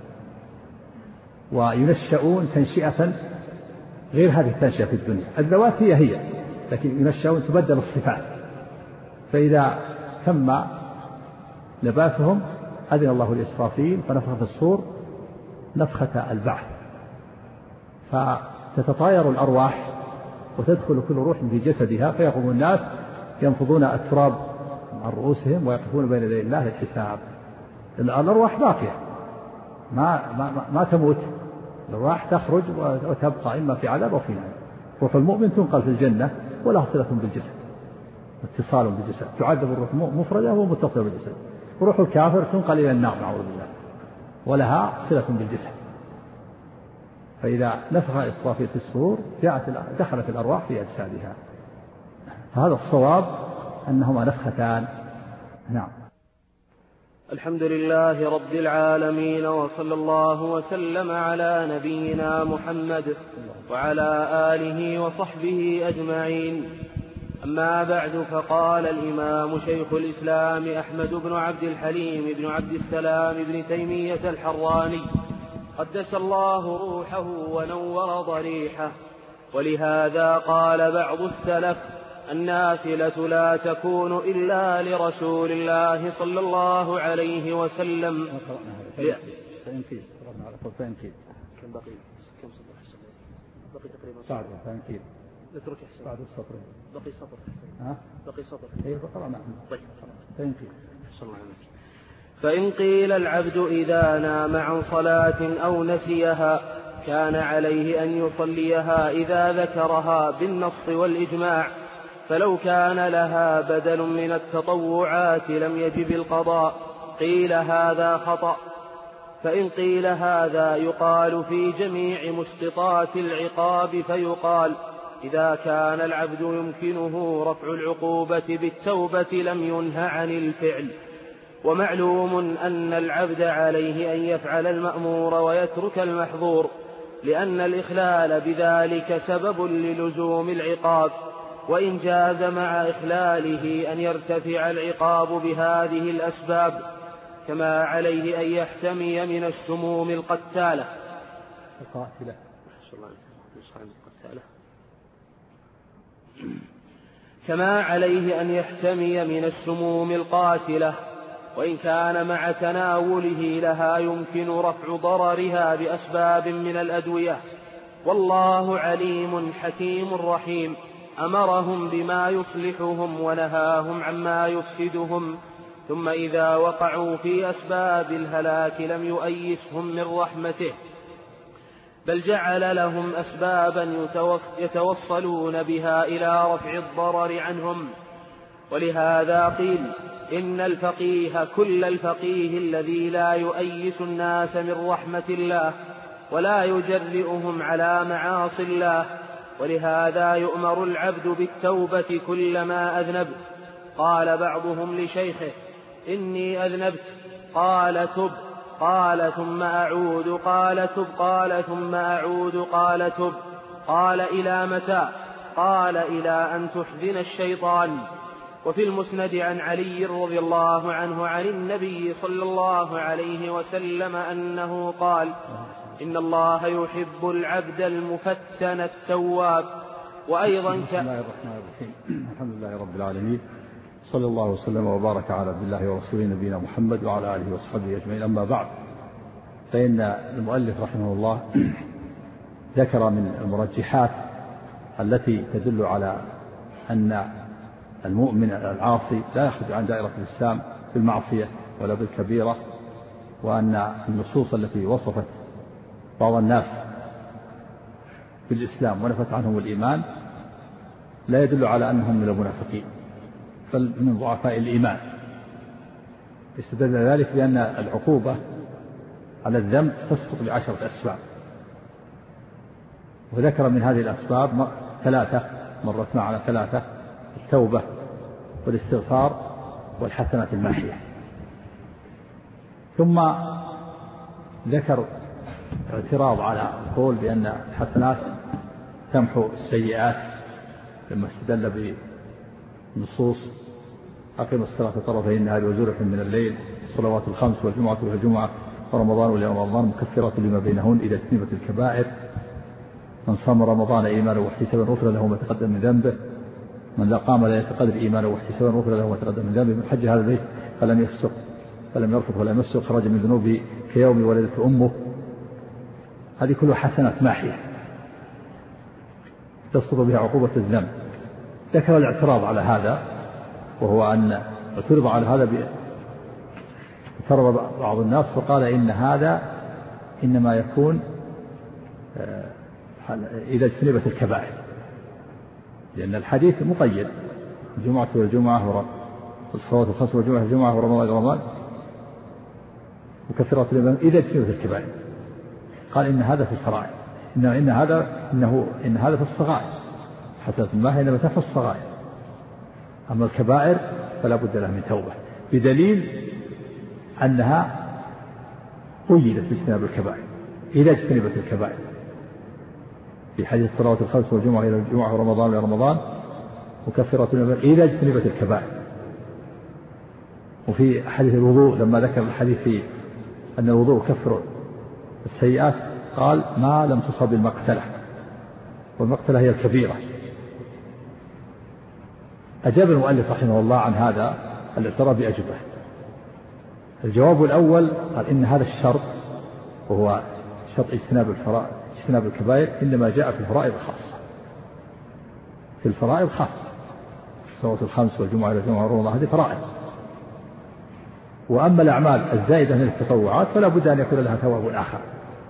وينشأون تنشئة غير هذه التنشئة في الدنيا. الذوات هي هي، لكن ينشأون تبدل الصفات. فإذا تم نباتهم أذن الله لإسرافيل فنفخ في الصور نفخة البعث، فتتطاير الأرواح وتدخل كل روح في جسدها، فيقوم الناس ينفضون التراب عن رؤوسهم ويقفون بين يدي الله الحساب. الأرواح باقية ما, ما, ما تموت، الأرواح تخرج وتبقى إما في عذاب أو في نعيم. روح المؤمن تنقل في الجنة ولها صلة بالجسد، اتصال بالجسد، تعذب الروح مفردة ومتصلة بالجسد. وروح الكافر تنقل إلى النار نعوذ بالله ولها صلة بالجسد. فإذا نفخ إسرافيل في الصور جاءت دخلت الأرواح في أجسادها. فهذا الصواب أنهما نفختان. نعم. الحمد لله رب العالمين، وصلى الله وسلم على نبينا محمد وعلى آله وصحبه أجمعين. أما بعد، فقال الإمام شيخ الإسلام أحمد بن عبد الحليم بن عبد السلام بن تيمية الحراني قدس الله روحه ونور ضريحه: ولهذا قال بعض السلف: النافلة لا تكون إلا لرسول الله صلى الله عليه وسلم. فينكيد فينكيد كم بقي؟ كم سطر حسن؟ بقي تقريبا بعد فينكيد نترك حسن بعد السطر بقي سطر حسن ها بقي سطر اي فقرأنا. طيب فينكيد. فإن قيل العبد إذا نام عن صلاة أو نسيها كان عليه أن يصليها إذا ذكرها بالنص والإجماع، فلو كان لها بدل من التطوعات لم يجب القضاء. قيل هذا خطأ. فإن قيل هذا يقال في جميع مسقطات العقاب، فيقال: إذا كان العبد يمكنه رفع العقوبة بالتوبة لم ينه عن الفعل. ومعلوم أن العبد عليه أن يفعل المأمور ويترك المحظور، لأن الإخلال بذلك سبب للزوم العقاب، وإن جاز مع إخلاله أن يرتفع العقاب بهذه الأسباب، كما عليه أن يحتمي من السموم القتالة القاتلة كما عليه أن يحتمي من السموم القاتلة وإن كان مع تناوله لها يمكن رفع ضررها بأسباب من الأدوية. والله عليم حكيم رحيم، أمرهم بما يصلحهم ونهاهم عما يفسدهم، ثم إذا وقعوا في أسباب الهلاك لم يؤيسهم من رحمته، بل جعل لهم أسبابا يتوصلون بها إلى رفع الضرر عنهم. ولهذا قيل إن الفقيه كل الفقيه الذي لا يؤيس الناس من رحمة الله ولا يجرئهم على معاصي الله. ولهذا يؤمر العبد بالتوبة كلما أذنب. قال بعضهم لشيخه: إني أذنبت، قال تب، قال ثم أعود، قال تب، قال ثم أعود، قال تب، قال إلى متى؟ قال إلى أن تحزن الشيطان. وفي المسند عن علي رضي الله عنه عن النبي صلى الله عليه وسلم أنه قال: إن الله يحب العبد المفتن التواب. وأيضا ك... بسم الله الرحمن الرحيم. الحمد لله رب العالمين، صلى الله وسلم وبارك على عبد الله ورسوله نبينا محمد وعلى آله وصحبه أجمعين. أما بعد، فإن المؤلف رحمه الله ذكر من المرجحات التي تدل على أن المؤمن العاصي لا يخرج عن دائرة الإسلام بالمعصية ولا بالكبيرة، وأن النصوص التي وصفت بعض الناس بالإسلام ونفت عنهم الإيمان لا يدل على أنهم من المنافقين بل من ضعفاء الإيمان. استدل ذلك بأن العقوبة على الذنب تسقط بعشرة أسباب، وذكر من هذه الأسباب ثلاثة مرت معنا ثلاثة: التوبة والاستغفار والحسنات الماحية. ثم ذكر اعتراض على القول بأن الحسنات تمحو السيئات لما استدل بنصوص: أقيموا الصلاة طرفي النهار وزلفا من الليل، الصلوات الخمس والجمعة والجمعة ورمضان واليوم رمضان مكفرات لما بينهن إذا اجتنبت الكبائر، من صام رمضان إيمانا واحتسابا غفر له ما تقدم من ذنبه، من لا قام ليلة القدر إيمانا واحتسابا غفر له ما تقدم من ذنبه، من حج هذا البيت فلم يفسق فلم يرفث ولا يمسك خرج من ذنوبه كيوم ولدته أمه. هذه كلها حسنات ماحية تسقط بها عقوبة الذنب. ذكر الاعتراض على هذا، وهو أن اعترض على هذا اعترض بعض الناس فقال إن هذا إنما يكون إذا اجتنبت الكبائر، لأن الحديث مقيد: الجمعة والجمعة والصلوات الخمس والجمعة والجمعة ورمضان ورمضان مكفرات لما إذا اجتنبت الكبائر. قال إن هذا في الفرائض، إن إن هذا إنه إن هذا في الصغائر، حسنة الله إنما تحفظ الصغائر، أما الكبائر فلا بد لها من توبة، بدليل أنها قيدت باجتناب الكبائر إذا اجتنبت الكبائر، في حديث الصلوات الخمس والجمعة إلى الجمعة ورمضان إلى رمضان مكفرات إذا اجتنبت الكبائر. وفي حديث الوضوء لما ذكر الحديث في أن الوضوء يكفر السيئات قال: ما لم تصب المقتلة، والمقتلة هي الكبيرة. أجاب المؤلف رحمه الله عن هذا الاعتراض بأجوبة. الجواب الأول قال إن هذا الشرط، وهو شرط اجتناب الفرائض اجتناب الكبائر، إنما جاء في الفرائض خاصة، في الفرائض خاصة، الصلوات الخمس والجمعة إلى الجمعة ورمضان هذه فرائض. وأما الأعمال الزائدة من التطوعات فلا بد أن يكون لها ثواب آخر.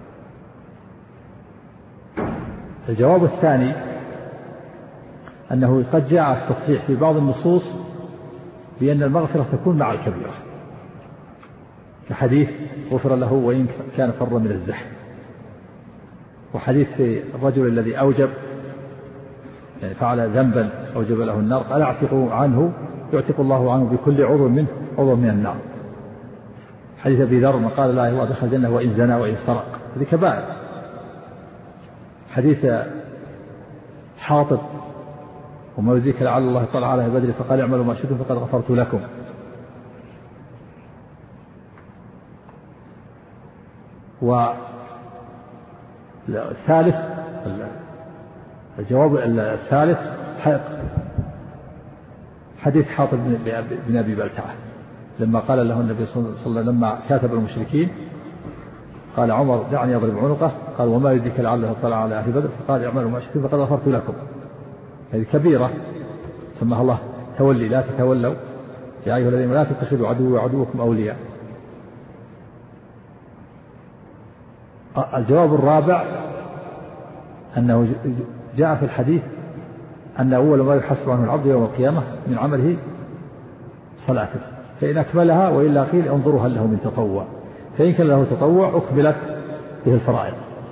الجواب الثاني أنه قد جاء التصريح في بعض النصوص بأن المغفرة تكون مع الكبيرة، كحديث غفر له وإن كان فر من الزحف، وحديث في الرجل الذي أوجب يعني فعل ذنبا أوجب له النار قال: اعتقوا عنه يعتق الله عنه بكل عضو منه عضو من النار. حديث أبي ذر من قال لا إله إلا الله دخل الجنة وإن زنى وإن سرق، هذه كبائر. حديث حاطب: وما يدريك لعل الله اطلع على بدر فقال اعملوا ما شئتم فقد غفرت لكم. والثالث الجواب الثالث حديث حاطب بن أبي بلتعة لما قال له النبي صلى الله عليه وسلم لما كاتب المشركين قال عمر دعني أضرب عنقه، قال وما يدريك لعله اطلع على أهل بدر، فقال اعملوا ما شئتم فقد غفرت لكم. هذه كبيرة سماها الله تولي، لا تتولوا يا أيها الذين لا تتخذوا عدوي وعدوكم أولياء. الجواب الرابع أنه جاء في الحديث أن أول ما يحاسب عنه العبد يوم القيامة من عمله صلاته، فإن أكملها وإلا قيل انظروا هل له من تطوع، فإن كان له تطوع أكملت به الفرائض.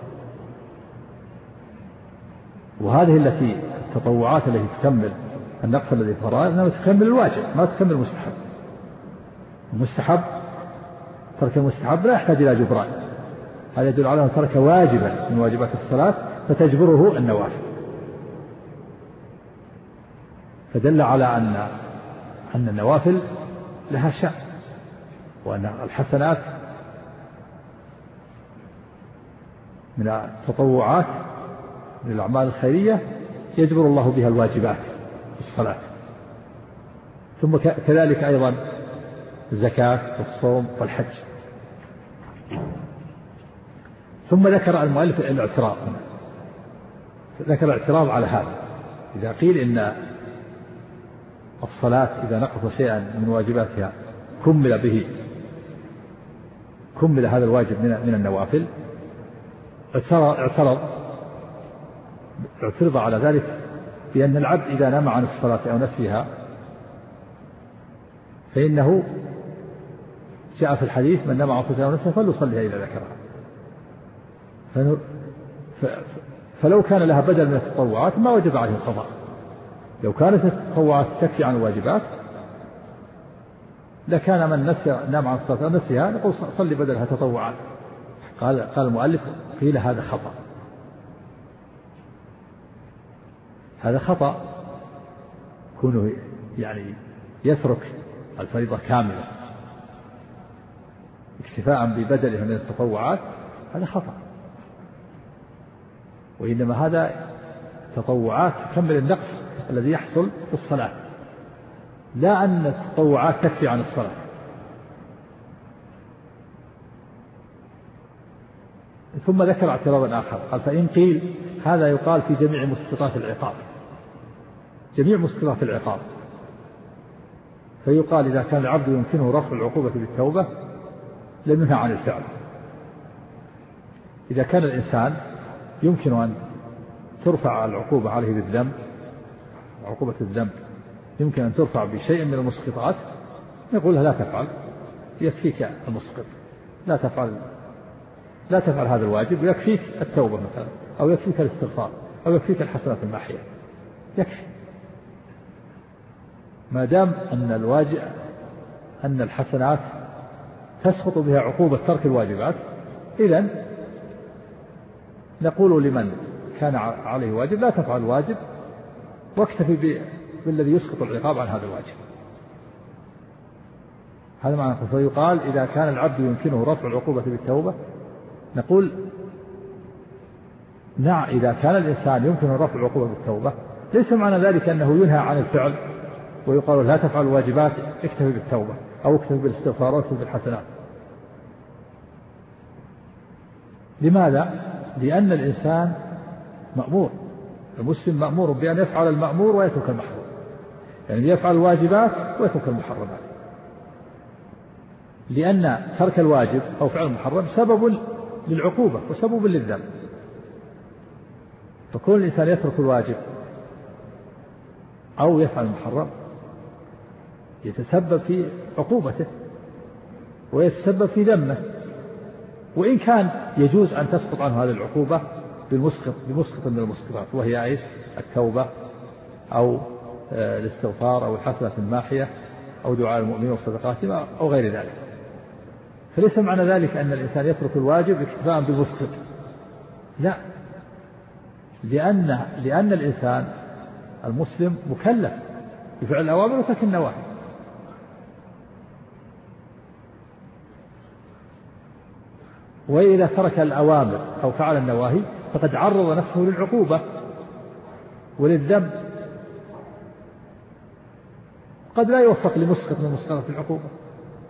وهذه التي التطوعات التي تكمل النقص الذي في الفرائض إنما تكمل الواجب ما تكمل المستحب. المستحب ترك المستحب لا يحتاج إلى جبران، هذا يدل على أنه ترك واجبا من واجبات الصلاة فتجبره النوافل، فدل على أن أن النوافل لها شأن، وأن الحسنات من التطوعات من الأعمال الخيرية يجبر الله بها الواجبات في الصلاة. ثم كذلك أيضا الزكاة والصوم والحج. ثم ذكر المؤلف الاعتراض، ذكر الاعتراض على هذا. إذا قيل إن الصلاة إذا نقص شيئا من واجباتها كمل به كمل هذا الواجب من من النوافل، اعترض اعترض على ذلك بأن العبد إذا نام عن الصلاة أو نسيها فإنه جاء في الحديث من نام عن الصلاة أو نسيها فليصليها إذا ذكرها. فلو كان لها بدل من التطوعات ما وجب عليه القضاء. لو كانت التطوعات تكفي عن الواجبات لكان من نسي نام عن الصلاة أو نسيها نقول صلي بدلها تطوعات. قال قال المؤلف قيل هذا خطأ، هذا خطأ كونه يعني يترك الفريضة كاملة اكتفاء ببدلها من التطوعات، هذا خطأ. وإنما هذا تطوعات تكمل النقص الذي يحصل في الصلاة، لا أن التطوعات تكفي عن الصلاة. ثم ذكر اعتراضا آخر قال فإن قيل هذا يقال في جميع مسقطات العقاب، جميع مسقطات العقاب، فيقال إذا كان العبد يمكنه رفع العقوبة بالتوبة لم ينهى عن الفعل. إذا كان الإنسان يمكن أن ترفع العقوبة عليه بالذنب، عقوبة الذنب يمكن أن ترفع بشيء من المسقطات، يقول لا تفعل يكفيك المسقط، لا تفعل لا تفعل هذا الواجب، يكفيك التوبة مثلا، أو يكفيك الاستغفار، أو يكفيك الحسنات الماحية، يكفي ما دام أن الواجب أن الحسنات تسقط بها عقوبة ترك الواجبات. إذن نقول لمن كان عليه واجب لا تفعل الواجب واكتفي بالذي يسقط العقاب عن هذا الواجب. هذا معنى. فيقال إذا كان العبد يمكنه رفع العقوبة بالتوبة نقول نعم، إذا كان الإنسان يمكنه رفع العقوبة بالتوبة ليس معنى ذلك أنه ينهى عن الفعل ويقال لا تفعل الواجبات اكتفي بالتوبة أو اكتفي بالاستغفار أو اكتفي بالحسنات. لماذا؟ لأن الإنسان مأمور، المسلم مأمور بأن يفعل المأمور ويترك المحظور، يعني يفعل الواجبات ويترك المحرمات، لأن ترك الواجب أو فعل المحرم سبب للعقوبة وسبب للذنب. فكون الإنسان يترك الواجب أو يفعل المحرم يتسبب في عقوبته ويتسبب في ذمه، وإن كان يجوز أن تسقط عنه هذه العقوبة بالمسقط بمسقط من المسقطات، وهي إيش؟ التوبة أو الاستغفار أو الحسنة الماحية أو دعاء المؤمنين والصدقات أو غير ذلك. فليس معنى ذلك أن الإنسان يترك الواجب اكتفاء بالمسقط، لا، لأن لأن الإنسان المسلم مكلف بفعل الأوامر وترك النواهي. وإذا ترك الأوامر أو فعل النواهي فقد عرض نفسه للعقوبة وللذنب، قد لا يوفق لمسقط من مسقطات العقوبة،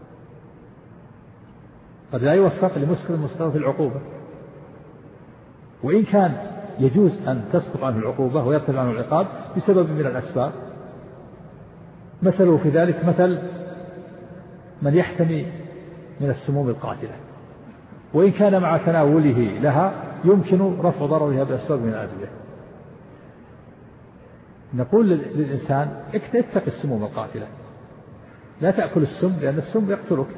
قد لا يوفق لمسكر مسقط العقوبة، وإن كان يجوز أن تسقط عنه العقوبة ويرتفع عنه العقاب بسبب من الأسباب. مثله في ذلك مثل من يحتمي من السموم القاتلة، وإن كان مع تناوله لها يمكن رفع ضررها بأسباب من الأدوية. نقول للإنسان اتق السموم القاتلة، لا تأكل السم لأن السم يقتلك،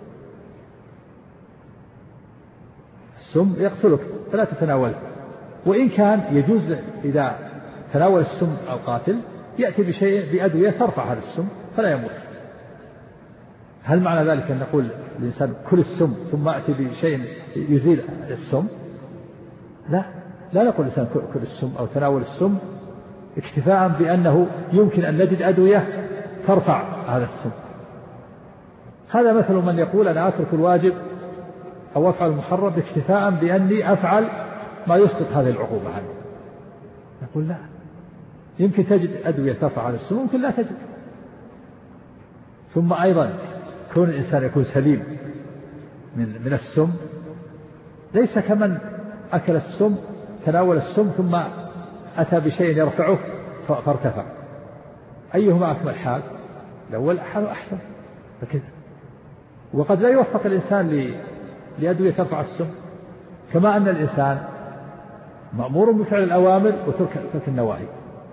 السم يقتلك فلا تتناوله. وإن كان يجوز إذا تناول السم القاتل يأتي بشيء بأدوية ترفع هذا السم فلا يموت. هل معنى ذلك أن نقول للإنسان كل السم ثم أتي بشيء يزيل السم؟ لا، لا نقول للإنسان كل السم أو تناول السم اكتفاء بأنه يمكن أن نجد أدوية ترفع هذا السم. هذا مثل من يقول أنا أترك الواجب أو أفعل المحرم اكتفاء بأني أفعل ما يسقط هذه العقوبة عنه. نقول لا، يمكن تجد أدوية ترفع هذا السم ويمكن لا تجد. ثم أيضا كون الإنسان يكون سليم من من السم ليس كمن أكل السم تناول السم ثم أتى بشيء يرفعه فارتفع. أيهما أكمل حال؟ الأول حاله أحسن فكذا. وقد لا يوفق الإنسان لأدوية ترفع السم، كما أن الإنسان مأمور بفعل الأوامر وترك النواهي،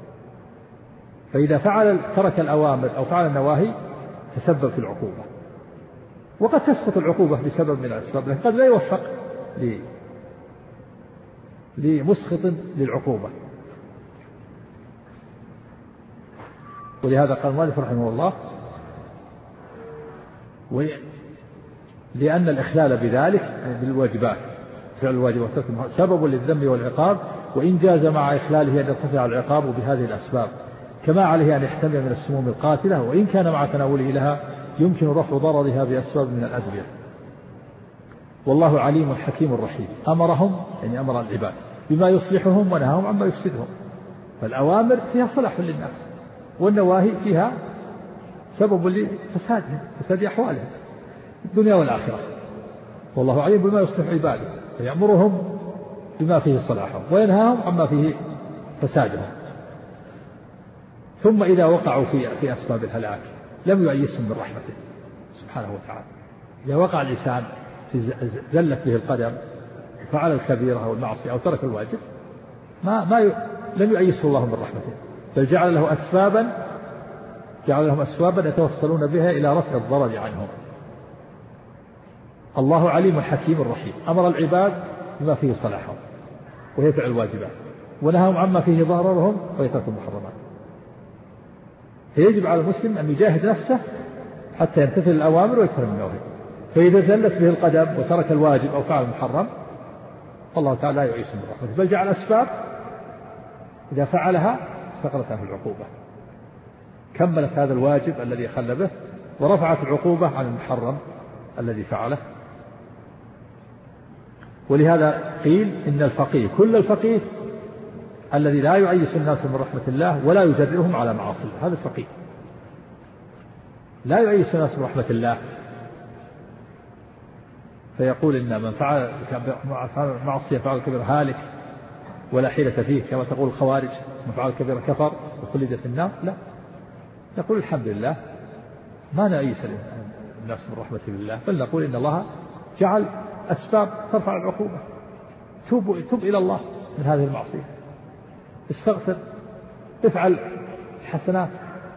فإذا فعل ترك الأوامر أو فعل النواهي تسبب في العقوبة. وقد تسقط العقوبة بسبب من الأسباب، لكن قد لا يوفق لمسخط للعقوبة. ولهذا قال المؤلف رحمه الله لأن الإخلال بذلك بالواجبات فعل الواجبات سبب للذنب والعقاب، وإن جاز مع إخلاله أن يرتفع العقاب بهذه الأسباب، كما عليه أن يحتمي من السموم القاتلة، وإن كان مع تناوله لها يمكن رفع ضررها بأسباب من الأدوية. والله عليم حكيم رحيم، أمرهم يعني أمر العباد بما يصلحهم ونهاهم عما يفسدهم. فالأوامر فيها صلاح للناس، والنواهي فيها سبب لفسادهم فساد أحوالهم الدنيا والآخرة. والله عليم بما يصلح عباده، فيأمرهم بما فيه صلاحهم وينهاهم عما فيه فسادهم. ثم إذا وقعوا في في أسباب الهلاك لم يؤيسهم من رحمته سبحانه وتعالى. إذا وقع الإنسان في زلت به القدم فعل الكبيرة أو المعصية أو ترك الواجب ما ما ي... لم يؤيسه الله من رحمته، بل جعل له أسبابا جعل لهم أسبابا يتوصلون بها إلى رفع الضرر عنهم. الله عليم حكيم رحيم، أمر العباد بما فيه صلاحهم وهي فعل الواجبات، ونهاهم عما فيه ضررهم ويترك المحرمات. فيجب على المسلم أن يجاهد نفسه حتى يمتثل الأوامر ويكثر من النواهي. فإذا زلت به القدم وترك الواجب أو فعل المحرم فالله تعالى لا يعيش من رحمته، بل جعل أسباب إذا فعلها استقرت عنه العقوبة، كملت هذا الواجب الذي خل به ورفعت العقوبة عن المحرم الذي فعله. ولهذا قيل إن الفقيه كل الفقيه الذي لا يعيش الناس من رحمة الله ولا يجرئهم على معاصي الله، هذا الفقيه لا يعيش الناس من رحمة الله، فيقول إن من فعل معصية فعل كبير هالك ولا حيلة فيه، كما تقول الخوارج من فعل كبير كفر وخلد في النار. لا، نقول الحمد لله ما نعيش الناس من رحمة الله، بل نقول إن الله جعل أسباب ترفع العقوبة. توب, توب إلى الله من هذه المعصية، استغفر، افعل الحسنات.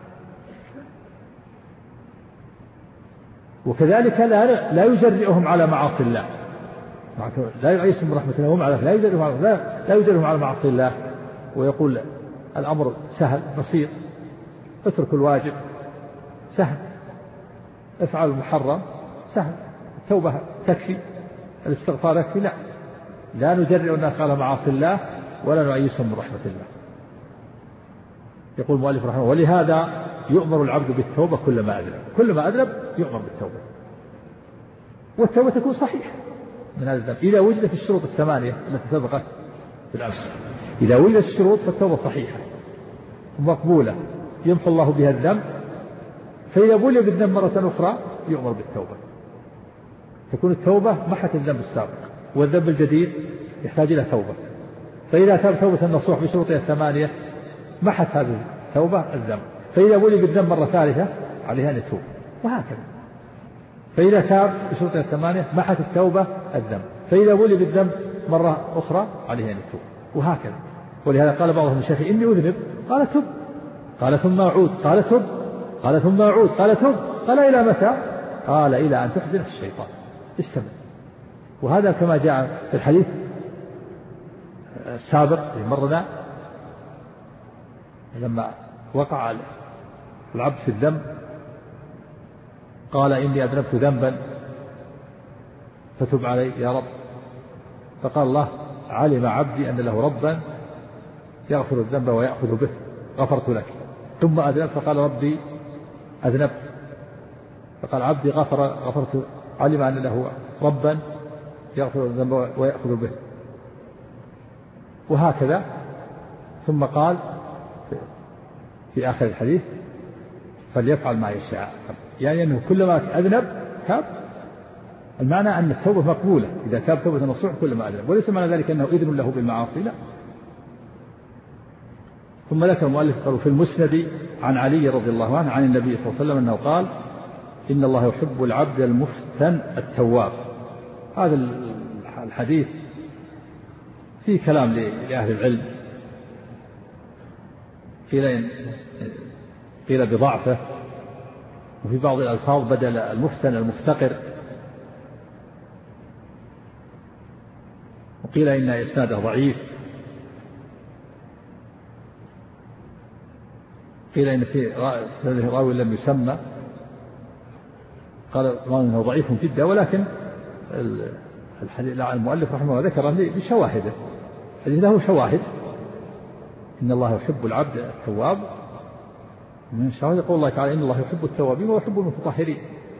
وكذلك لا لا يجرئهم على معاصي الله، لا يعيسهم من رحمة الله وهم على لا يجرئهم على لا, لا يجرئهم على معاصي الله، ويقول الأمر سهل بسيط، اترك الواجب سهل، افعل المحرم سهل، التوبة تكفي، الاستغفار يكفي. لا، لا نجرئ الناس على معاصي الله ولا نعيسهم من رحمة الله. يقول المؤلف رحمه الله ولهذا يؤمر العبد بالتوبة كلما أذنب، كلما أذنب يؤمر بالتوبة، والتوبة تكون صحيحة من هذا الذنب إذا وجدت الشروط الثمانية التي سبقت بالأمس. إذا وجدت الشروط فالتوبة صحيحة ومقبولة يمحو الله بها الذنب، فإذا بلي بالذنب مرة أخرى يؤمر بالتوبة. تكون التوبة محت الذنب السابق، والذنب الجديد يحتاج إلى توبة. فإذا تاب توبة النصوح بشروطها الثمانية محت هذه التوبة الذنب. فإذا ولي بالذنب مرة ثالثة عليها أن يتوب، وهكذا. فإذا تاب بشروطها الثمانية محت التوبة الذنب. فإذا ولي بالذنب مرة أخرى عليها أن يتوب، وهكذا. ولهذا قال بعضهم الشيخ إني أذنب، قال تب، قال ثم أعود، قال تب، قال ثم أعود، قال تب، قال إلى متى؟ قال إلى أن تحزن الشيطان. استمر. وهذا كما جاء في الحديث السابق مرنا لما وقع العبد في الذنب قال إني أذنبت ذنبا فتب علي يا رب، فقال الله علم عبدي أن له ربا يغفر الذنب ويأخذ به، غفرت لك. ثم أذنبت فقال ربي أذنبت، فقال عبدي غفر غفرت، علم أن له ربا يغفر الذنب ويأخذ به، وهكذا. ثم قال في آخر الحديث فليفعل ما يشاء، يعني أنه كلما أذنب تاب. المعنى أن التوبة مقبولة إذا تاب توبة نصوح كلما أذنب، وليس معنى ذلك أنه إذن له بالمعاصي، لا. ثم ذكر المؤلف قالوا في المسند عن علي رضي الله عنه عن النبي صلى الله عليه وسلم أنه قال إن الله يحب العبد المفتن التواب. هذا الحديث فيه كلام لأهل العلم، قيل قيل بضعفه، وفي بعض الألفاظ بدل المفتن المفتقر، وقيل إن إسناده ضعيف، قيل إن في راوي لم يسمى، قال إنه ضعيف جدا، ولكن الحديث المؤلف رحمه الله ذكر بشواهده، الحديث له شواهد. إن الله يحب العبد التواب، من شواهد يقول الله تعالى إن الله يحب التوابين ويحب المتطهرين.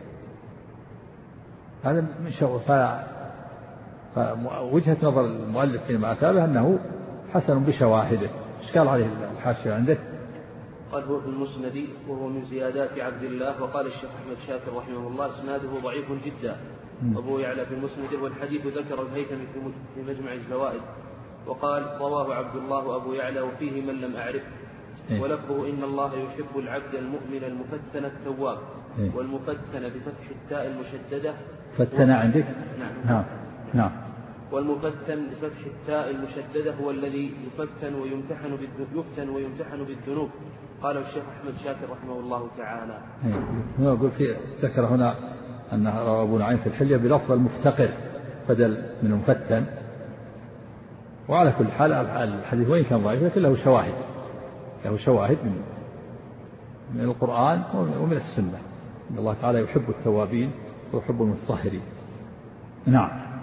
هذا من شواهد. فوجهة نظر المؤلف فيما أتابه أنه حسن بشواهده. إشكال عليه الحاشية عنده. قال هو في المسند وهو من زيادات عبد الله. وقال الشيخ أحمد شاكر رحمه الله إسناده ضعيف جدا. أبو يعلى في المسند، والحديث ذكر الهيثمي في مجمع الزوائد، وقال رواه عبد الله وأبو يعلى وفيه من لم أعرف، ولفظه إن الله يحب العبد المؤمن المفتن التواب، والمفتن بفتح التاء المشددة. فتن عندك؟ نعم. نعم نعم. والمفتن بفتح التاء المشددة هو الذي يفتن ويمتحن يفتن ويمتحن بالذنوب. قال الشيخ أحمد شاكر رحمه الله تعالى. هنا يقول في ذكر هنا أن روى أبو نعيم في الحلية بلفظ المفتقر بدل من المفتن. وعلى كل حال الحديث وإن كان ضعيف لكن له شواهد، له شواهد من من القرآن ومن السنة. إن الله تعالى يحب التوابين ويحب المتطهرين. نعم.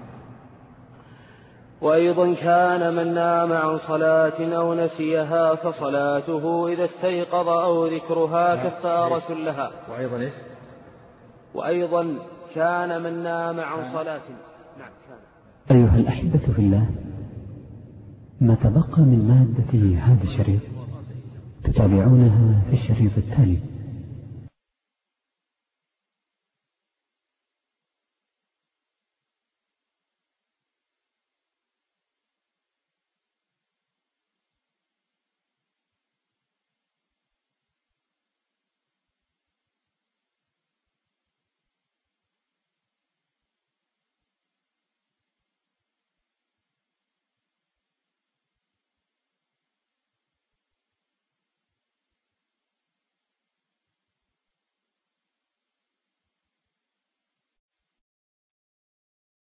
وأيضا كان من نام عن صلاة أو نسيها فصلاته إذا استيقظ أو ذكرها كفارة لها. وأيضا إيش؟ وأيضا كان من نام عن صلاة. نعم كان. أيها الأحبة في الله، ما تبقى من مادة هذا الشريط تتابعونها في الشريط التالي.